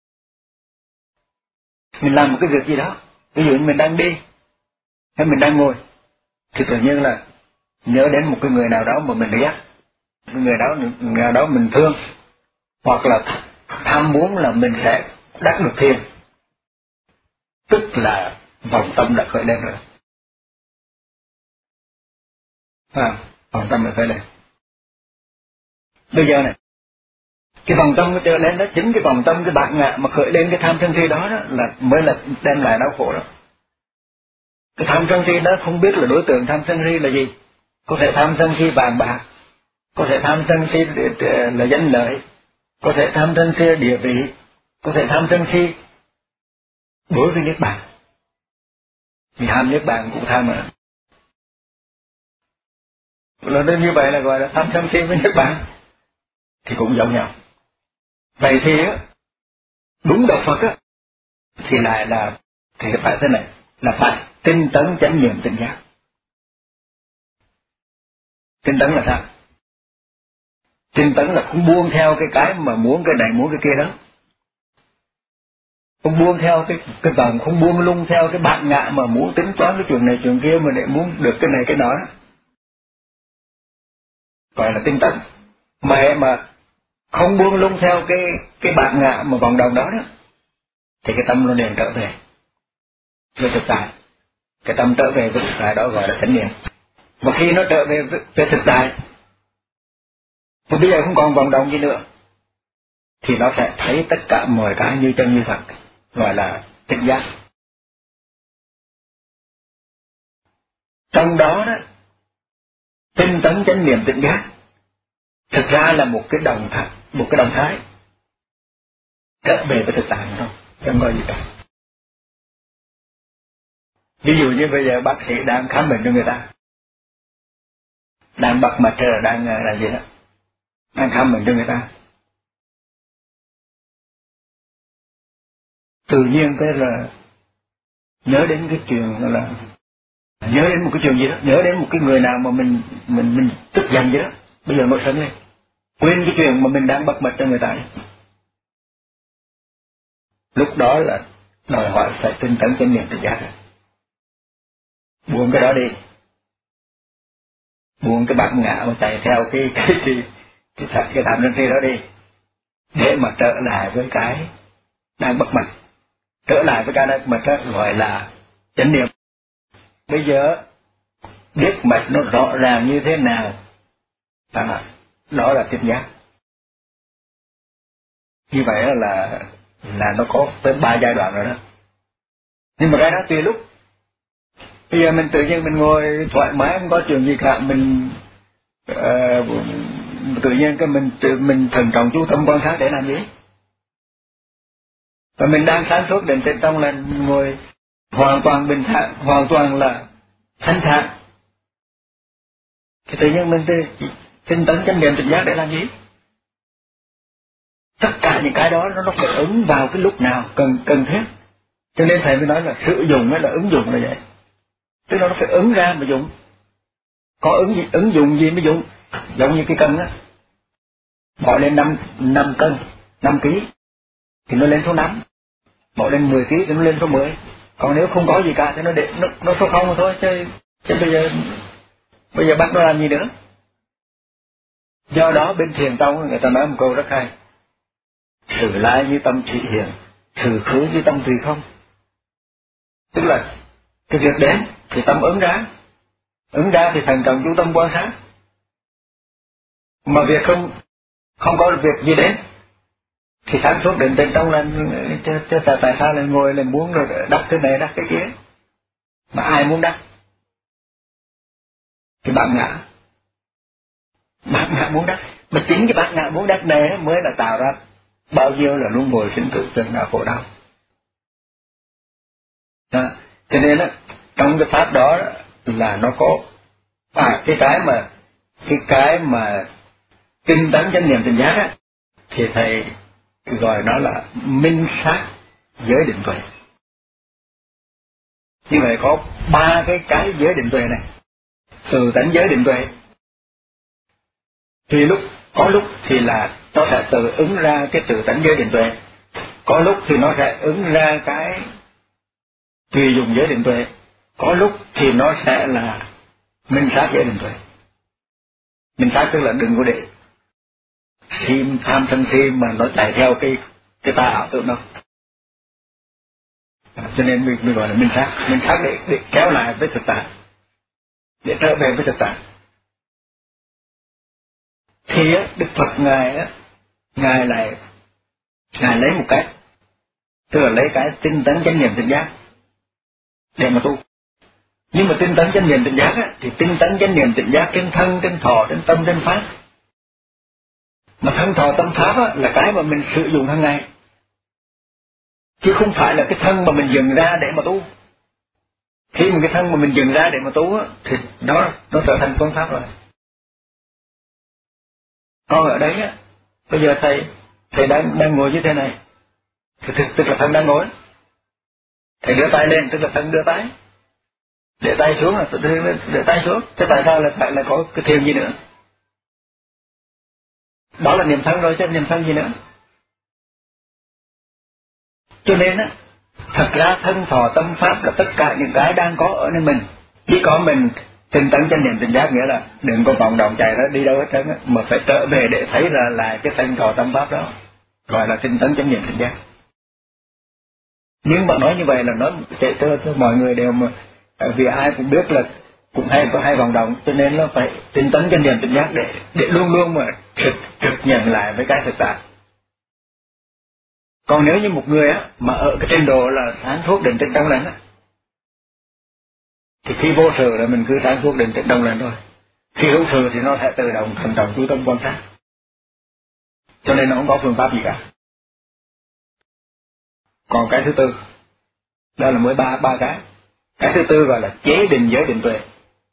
mình làm một cái việc gì đó, ví dụ như mình đang đi hay mình đang ngồi, thì tự nhiên là nhớ đến một cái người nào đó mà mình ghét, người đó người nào đó mình thương, hoặc là tham muốn là mình sẽ đắc được thiền, tức là vòng tâm đã khởi lên rồi. À, vòng tâm đã khởi lên. Bây giờ này, cái vòng tâm nó trở lên đó, chính cái vòng tâm, cái bản ngã mà khởi lên cái tham sân si đó, đó là mới là đem lại đau khổ đó. Cái tham sân si đó không biết là đối tượng tham sân si là gì. Có thể tham sân si vàng bạc, có thể tham sân si là danh lợi, có thể tham sân si địa vị, có thể tham sân si đối với niết bàn. Vì ham niết bàn cũng tham mà. Là nên như vậy là gọi là tham sân si với niết bàn thì cũng giống nhau. Vậy thì đúng đạo Phật á thì lại là thì phải thế này, là phải tinh tấn chánh niệm tỉnh giác. Tinh tấn là sao? Tinh tấn là không buông theo cái cái mà muốn cái này muốn cái kia đó, không buông theo cái cái vòng, không buông lung theo cái bản ngã mà muốn tính toán cái chuyện này chuyện kia mà để muốn được cái này cái đó, gọi là tinh tấn. Mà mà không buông lung theo cái cái bản ngã mà vòng đồng đó đó, thì cái tâm nó liền trở về với thực tại. Cái tâm trở về với thực tại đó gọi là chánh niệm. Và khi nó trở về với thực tại, và bây giờ không còn vòng đồng gì nữa, thì nó sẽ thấy tất cả mọi cái như chân như thật, gọi là tỉnh giác. Trong đó đó, tinh tấn chánh niệm tỉnh giác thực ra là một cái động thái, một cái động thái trở về với thực tại thôi, không có gì cả. Ví dụ như bây giờ bác sĩ đang khám bệnh cho người ta, đang bật mặt trời, đang là gì đó, đang khám bệnh cho người ta, tự nhiên cái là nhớ đến cái chuyện là nhớ đến một cái chuyện gì đó, nhớ đến một cái người nào mà mình mình mình tức giận gì đó, bây giờ nổi sân lên, quên cái chuyện mà mình đang bật mặt cho người ta. Lúc đó là đòi hỏi phải tinh tấn chánh niệm tỉnh giác rồi. Buông cái đó đi, buông cái bản ngã mà chạy theo cái cái cái cái cái, cái tham sân si đó đi, để mà trở lại với cái đang bất mặt, trở lại với cái đang bất mặt đó gọi là chánh niệm. Bây giờ biết mạch nó rõ ràng như thế nào, à, đó là tỉnh giác. Như vậy là là nó có tới ba giai đoạn rồi đó. Nhưng mà cái đó tùy lúc. Bây giờ mình tự nhiên mình ngồi thoải mái không có chuyện gì cả, mình uh, tự nhiên cái mình tự mình thần trọng chú tâm quan sát để làm gì? Và mình đang sáng suốt định tĩnh trong là ngồi hoàn toàn bình thản, hoàn toàn là thanh thản, thì tự nhiên mình tinh tấn chánh niệm tỉnh giác để làm gì? Tất cả những cái đó nó phải ứng vào cái lúc nào cần cần thiết. Cho nên thầy mới nói là sử dụng mới là ứng dụng là vậy. Tức là nó phải ứng ra mà dùng. Có ứng gì, ứng dụng gì mới dùng. Giống như cái cân á, bỏ lên năm năm cân, năm ký thì nó lên số năm, bỏ lên mười ký thì nó lên số mười. Còn nếu không có gì cả thì nó để nó, nó số không thôi, chứ chứ bây giờ bây giờ bắt nó làm gì nữa. Do đó bên thiền tông người ta nói một câu rất hay: thử lai như tâm thị hiền, thử khứ như tâm tùy không. Tức là cái việc đến thì tâm ứng ra, ứng ra thì thần trọng chú tâm quan sát. Mà việc không không có việc gì đến thì sáng suốt định tĩnh trong là chứ, chứ tại sao lại ngồi lại muốn rồi đắp cái này đắp cái kia. Mà ai muốn đắp? Cái bản ngã. Bản ngã muốn đắp. Mà chính cái bản ngã muốn đắp này mới là tạo ra bao nhiêu là luân hồi sinh tử chân là khổ đau. À, cho nên đó, trong cái pháp đó là nó có à cái cái mà cái cái mà tinh tấn chánh niệm tỉnh giác á, thì thầy gọi nó là minh sát giới định tuệ. Như vậy có ba cái cái giới định tuệ này. Từ tánh giới định tuệ thì lúc có lúc thì là nó sẽ tự ứng ra cái từ tánh giới định tuệ, có lúc thì nó sẽ ứng ra cái tùy dùng giới định tuệ, có lúc thì nó sẽ là minh sát giới định tuệ. Minh sát tức là đừng có để sim tham sân si mà nó chạy theo cái cái ta ảo tưởng đâu. Cho nên mình, mình gọi là minh sát, minh sát để, để kéo lại với thực tại, để trở về với thực tại. Thì á, Đức Phật ngài á, ngài lại ngài lấy một cái, tức là lấy cái tinh tấn chánh niệm tỉnh giác để mà tu. Nhưng mà tinh tấn chánh niệm tỉnh giác á, thì tinh tấn chánh niệm tỉnh giác trên thân, trên thọ, trên tâm, trên pháp. Mà thân thọ tâm pháp á, là cái mà mình sử dụng hàng ngày, chứ không phải là cái thân mà mình dựng ra để mà tu. Khi mà cái thân mà mình dựng ra để mà tu á, thì nó nó trở thành phương pháp rồi. Còn ở đấy á, bây giờ thầy thầy đang đang ngồi như thế này, thì thực tức là thân đang ngồi. Thầy đưa tay lên tức là thân đưa tay, để tay xuống là đưa, để tay xuống. Thế tại sao lại phải là có cái thiền gì nữa? Đó là niệm thân rồi chứ niệm thân gì nữa. Cho nên á, thật ra thân thọ tâm pháp là tất cả những cái đang có ở nơi mình. Chỉ có mình tinh tấn chánh niệm tỉnh giác, nghĩa là đừng có vòng động chạy đó đi đâu hết trơn á, mà phải trở về để thấy là là cái thân thọ tâm pháp đó, gọi là tinh tấn chánh niệm tỉnh giác. Nhưng mà nói như vậy là nó chạy cho, cho mọi người đều mà, vì ai cũng biết là cũng hay có hai vòng động, cho nên nó phải tinh tấn chánh niệm tỉnh giác để để luôn luôn mà trực trực nhận lại với cái thực tại. Còn nếu như một người á mà ở cái trình độ là sáng suốt định tĩnh trong lành á, thì khi vô sự là mình cứ sáng suốt định tĩnh trong lành thôi. Khi hữu sự thì nó sẽ tự động thành trọng chú tâm quan sát. Cho nên nó không có phương pháp gì cả. Còn cái thứ tư, đó là mới ba ba cái. Cái thứ tư gọi là chế định giới định tuệ.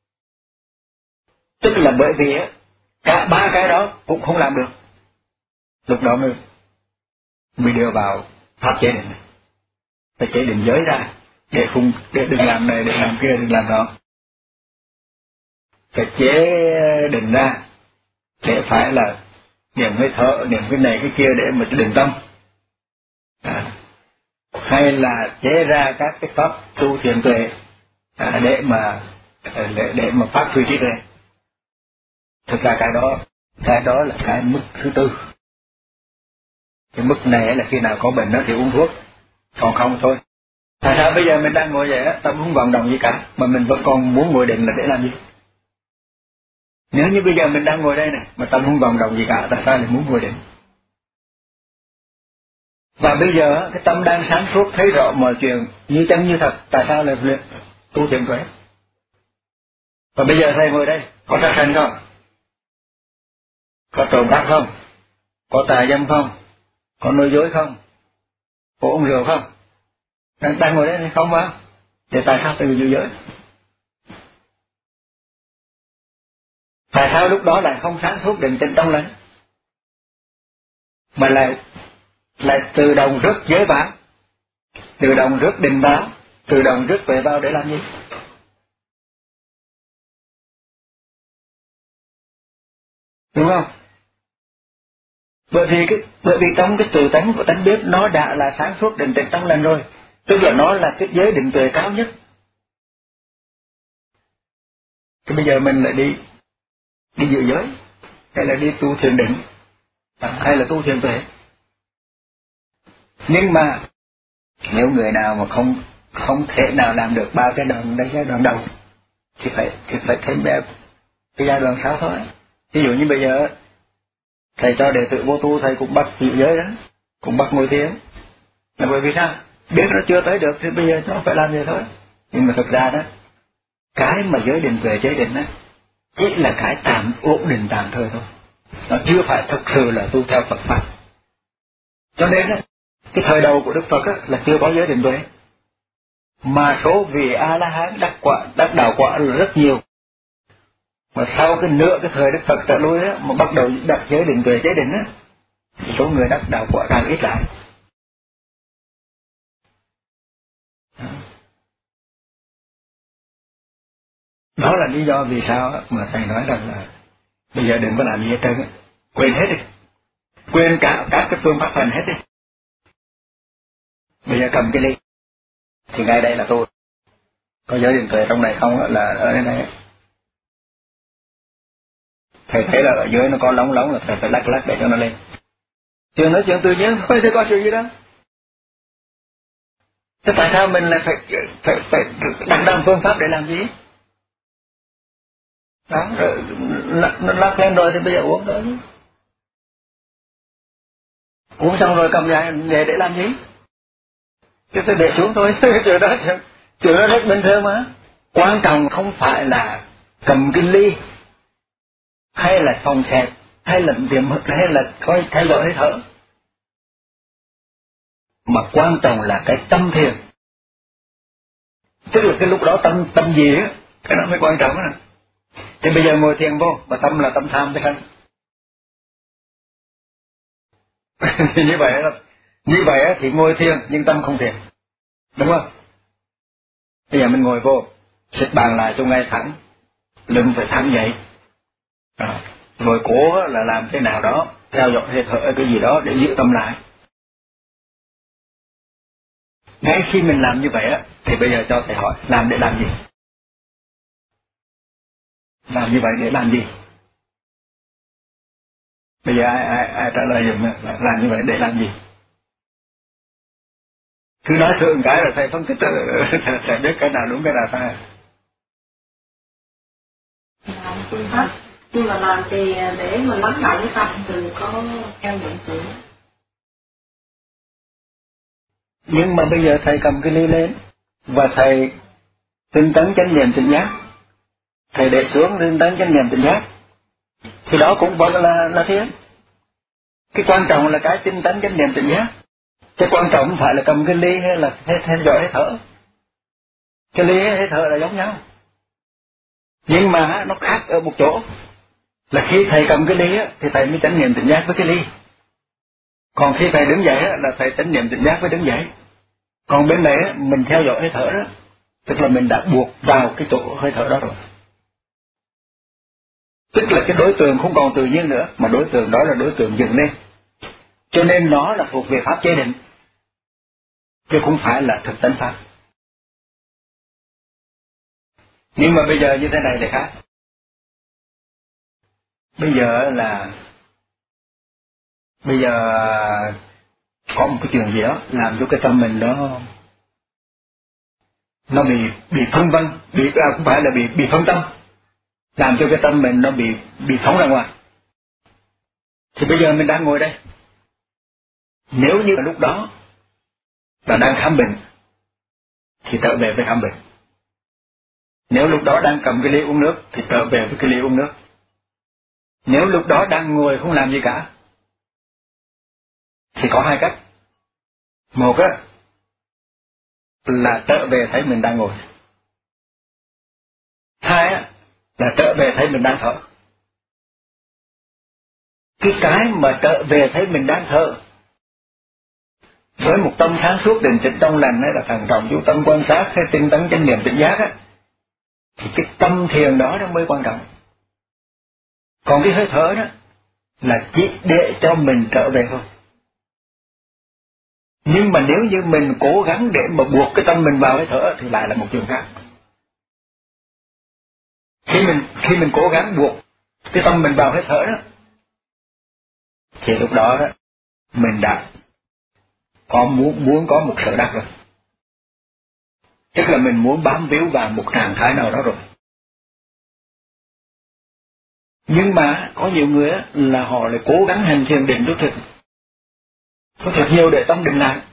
Tức là bởi vì á, cả ba cái đó cũng không làm được. Lúc đó mới mới đưa vào pháp chế định. Phải chế định giới ra, để không để đừng làm này, đừng làm kia, đừng làm đó. Phải chế định ra, để phải là niệm hơi thở, niệm cái này cái kia để mà định tâm. À, hay là chế ra các cái pháp tu thiền tuệ à, để mà để, để mà phát huy trí tuệ. Thực ra cái đó cái đó là cái mức thứ tư. Cái mức này là khi nào có bệnh đó thì uống thuốc, còn không thôi. Tại sao bây giờ mình đang ngồi vậy á, tâm không vận động gì cả, mà mình vẫn còn muốn ngồi định là để làm gì? Nếu như bây giờ mình đang ngồi đây này, mà tâm không vận động gì cả, tại sao lại muốn ngồi định? Và bây giờ cái tâm đang sáng suốt thấy rõ mọi chuyện như chân như thật, tại sao lại luyện tu thiền tuệ? Và bây giờ thầy ngồi đây, có sát sanh không? Có trộm cắp không? Có tà dâm không? Có nói dối không? Có uống rượu không? Đang, đang ngồi đây này không vào? Thì tại sao tự giữ giới? Tại sao lúc đó lại không sáng suốt định tĩnh trong lành, mà lại lại tự động rước giới vào, tự động rước định vào, tự động rước tuệ vào để làm gì? Đúng không? Bởi vì cái bởi vì trong cái tự tánh của tánh biết nó đã là sáng suốt định tĩnh trong lành rồi, tức là nó là cái giới định tuệ cao nhất. Thì bây giờ mình lại đi đi giữ giới, hay là đi tu thiền định, hay là tu thiền tuệ. Nhưng mà nếu người nào mà không không thể nào làm được ba cái đoạn đây cái đoạn đầu thì phải thì phải thêm bẹp cái giai đoạn sau thôi. Ví dụ như bây giờ thầy cho đệ tử vô tu, thầy cũng bắt giữ giới đó, cũng bắt ngồi thiền, là bởi vì sao? Biết nó chưa tới được thì bây giờ nó phải làm gì thôi. Nhưng mà thực ra đó, cái mà giới định tuệ chế định đó chỉ là cái tạm ổn định tạm thời thôi, nó chưa phải thực sự là tu theo Phật pháp. Cho nên đó, cái thời đầu của Đức Phật á, là chưa có giới định tuệ. Mà số vị A-la-hán đắc quả, đắc đạo quả là rất nhiều. Mà sau cái nửa cái thời Đức Phật trở lui á, mà bắt đầu đặt giới định tuệ chế định á, thì số người đắc đạo quả càng ít lại. Đó là lý do vì sao mà thầy nói rằng là bây giờ đừng có làm gì hết trơn á, quên hết đi, quên cả các cái phương pháp hành hết đi. Bây giờ cầm cái ly thì ngay đây là tôi, có giới định tuệ trong này không là ở đây này. Thầy thấy là ở dưới nó có lóng lóng là thầy phải lắc lắc để cho nó lên. Chưa nói chuyện tự nhiên thôi thì có chuyện gì đó. Thế tại sao mình lại phải phải phải đặt đàm phương pháp để làm gì? Đó, rồi nó lắc lên rồi thì bây giờ uống thôi. Uống xong rồi cầm lại để để làm gì? Chứ tôi để xuống thôi. Chuyện đó chuyện đó rất bình thường mà. Quan trọng không phải là cầm cái ly, hay là phòng xẹp, hay là điểm mực, hay là coi theo dõi hơi thở, mà quan trọng là cái tâm thiền. Tức là cái lúc đó tâm tâm gì á, cái đó mới quan trọng đó. Thì bây giờ ngồi thiền vô, mà tâm là tâm tham chứ không. Như vậy đó, như vậy thì ngồi thiền nhưng tâm không thiền, đúng không? Bây giờ mình ngồi vô, xếp bàn lại cho ngay thẳng, lưng phải thẳng dậy, à, rồi cố là làm thế nào đó, theo dõi hơi thở cái gì đó để giữ tâm lại. Ngay khi mình làm như vậy á, thì bây giờ cho thầy hỏi, làm để làm gì? Làm như vậy để làm gì? Bây giờ ai ai ai trả lời giùm, làm như vậy để làm gì? Cứ nói sơ một cái là thầy phân tích, thầy biết cái nào đúng cái nào sai. Làm phương pháp, nhưng mà làm thì để mình lắng động cái tâm, đừng có theo vọng tưởng. Nhưng mà bây giờ thầy cầm cái ly lên và thầy tinh tấn chánh niệm tỉnh giác, thầy để xuống tinh tấn chánh niệm tỉnh giác, thì đó cũng vẫn là là thiền. Cái quan trọng là cái tinh tấn chánh niệm tỉnh giác. Cái quan trọng không phải là cầm cái ly hay là theo dõi hơi thở. Cái ly hay hơi thở là giống nhau, nhưng mà nó khác ở một chỗ là khi thầy cầm cái ly á, thì thầy mới chánh niệm tỉnh giác với cái ly. Còn khi thầy đứng dậy á, là thầy chánh niệm tỉnh giác với đứng dậy. Còn bên này á, mình theo dõi hơi thở đó, tức là mình đã buộc vào cái chỗ hơi thở đó rồi. Tức là cái đối tượng không còn tự nhiên nữa, mà đối tượng đó là đối tượng dựng lên. Cho nên nó là thuộc về pháp chế định, chứ không phải là thực tánh pháp. Nhưng mà bây giờ như thế này thì khác. Bây giờ là bây giờ có một cái chuyện gì đó làm cho cái tâm mình nó nó bị bị phân vân, bị à, không phải là bị bị phân tâm, làm cho cái tâm mình nó bị bị phóng ra ngoài. Thì bây giờ mình đang ngồi đây, nếu như lúc đó là đang khám bệnh thì trở về với khám bệnh. Nếu lúc đó đang cầm cái ly uống nước thì trở về với cái ly uống nước. Nếu lúc đó đang ngồi không làm gì cả thì có hai cách. Một á là trở về thấy mình đang ngồi. Hai á là trở về thấy mình đang thở. Cái cái mà trở về thấy mình đang thở với một tâm sáng suốt định tĩnh trong lành ấy, là thận trọng chú tâm quan sát hay tinh tấn chánh niệm tỉnh giác á, thì cái tâm thiền đó nó mới quan trọng. Còn cái hơi thở đó là chỉ để cho mình trở về thôi. Nhưng mà nếu như mình cố gắng để mà buộc cái tâm mình vào hơi thở thì lại là một chuyện khác. Khi mình khi mình cố gắng buộc cái tâm mình vào hơi thở đó, thì lúc đó đó mình đã có muốn muốn có một sở đắc rồi. Tức là mình muốn bám víu vào một trạng thái nào đó rồi. Nhưng mà có nhiều người á, là họ lại cố gắng hành thiền định rút thực, có thật nhiều để tâm định lại.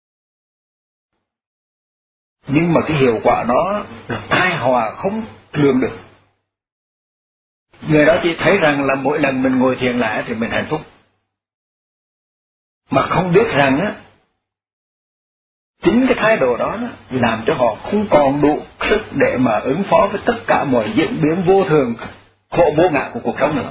Nhưng mà cái hiệu quả đó là tai họa không lường được. Người đó chỉ thấy rằng là mỗi lần mình ngồi thiền lại thì mình hạnh phúc, mà không biết rằng á, chính cái thái độ đó, đó làm cho họ không còn đủ sức để mà ứng phó với tất cả mọi diễn biến vô thường, khổ vô ngã của cuộc sống nữa.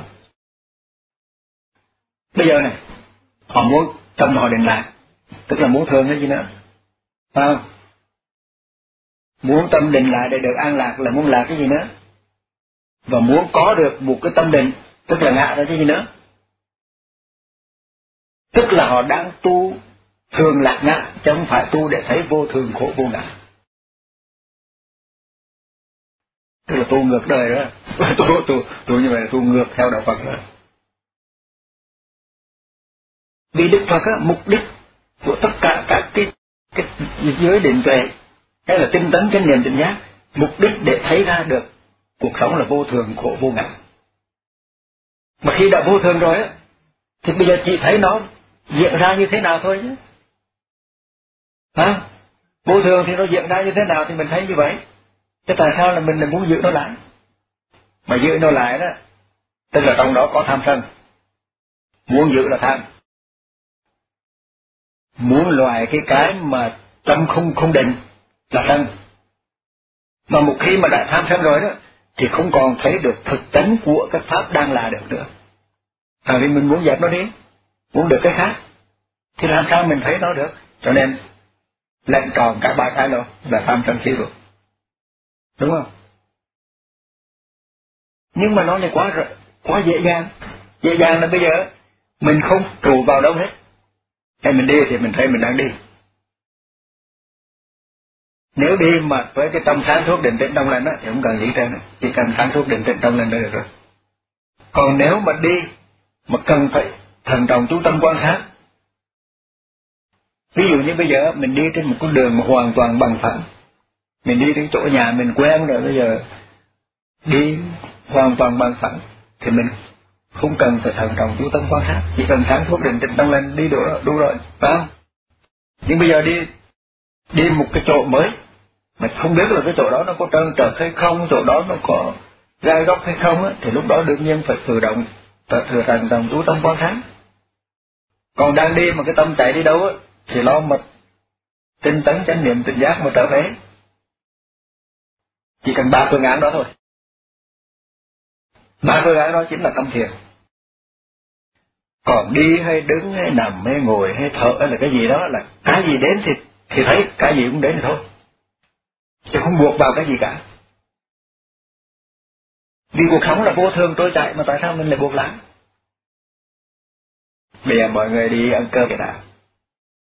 Bây giờ này, họ muốn tâm họ định lạc, tức là muốn thương cái gì nữa, phải không? Muốn tâm định lại để được an lạc là muốn lạc cái gì nữa? Và muốn có được một cái tâm định, tức là ngã ra cái gì nữa? Tức là họ đang tu thường lạc ngã, chứ không phải tu để thấy vô thường khổ vô ngã. Tức là tu ngược đời đó. tu, tu, tu như vậy là tu ngược theo đạo Phật đó. Vì Đức Phật á, mục đích của tất cả các cái, cái giới định tuệ hay là tinh tấn chánh niệm tỉnh giác, mục đích để thấy ra được cuộc sống là vô thường khổ vô ngã. Mà khi đã vô thường rồi á, thì bây giờ chỉ thấy nó diễn ra như thế nào thôi chứ. Hả? Vô thường thì nó diễn ra như thế nào thì mình thấy như vậy. Thế tại sao là mình lại muốn giữ nó lại? Mà giữ nó lại đó, tức là trong đó có tham sân. Muốn giữ là tham. Muốn loại cái cái mà tâm không không định là sân. Mà một khi mà đã tham sân rồi đó, thì không còn thấy được thực tính của các pháp đang là được nữa. Tại vì mình muốn dẹp nó đi, muốn được cái khác, thì làm sao mình thấy nó được? Cho nên lệnh tròn cả ba cái luôn là tham sân si rồi, đúng không? Nhưng mà nó lại quá quá dễ dàng. Dễ dàng là bây giờ mình không trụ vào đâu hết, hay mình đi thì mình thấy mình đang đi. Nếu đi mà với cái tâm sáng suốt định tĩnh trong lành đó thì không cần gì hết, chỉ cần sáng suốt định tĩnh trong lành là được rồi. Còn nếu mà đi mà cần phải thần trọng chú tâm quan sát, ví dụ như bây giờ mình đi trên một con đường mà hoàn toàn bằng phẳng, mình đi đến chỗ nhà mình quen rồi, bây giờ đi hoàn toàn bằng phẳng thì mình không cần phải thần trọng chú tâm quan sát, chỉ cần sáng suốt định tĩnh trong lành đi đủ, đủ rồi, phải không? Nhưng bây giờ đi đi một cái chỗ mới, mình không biết là cái chỗ đó nó có trơn trượt hay không, chỗ đó nó có gai góc hay không á, thì lúc đó đương nhiên phải tự động thừa thần trọng chú tâm quan sát. Còn đang đi mà cái tâm chạy đi đâu á, thì lo mà tinh tấn chánh niệm tỉnh giác mà trở về. Chỉ cần ba phương án đó thôi. Ba phương án đó chính là tâm thiền. Còn đi hay đứng hay nằm hay ngồi hay thở hay là cái gì đó là cái gì đến thì thì thấy, cái gì cũng đến thì thôi, chứ không buộc vào cái gì cả. Vì cuộc sống là vô thường trôi chảy, mà tại sao mình lại buộc lại? Bây giờ mọi người đi ăn cơm vậy nào?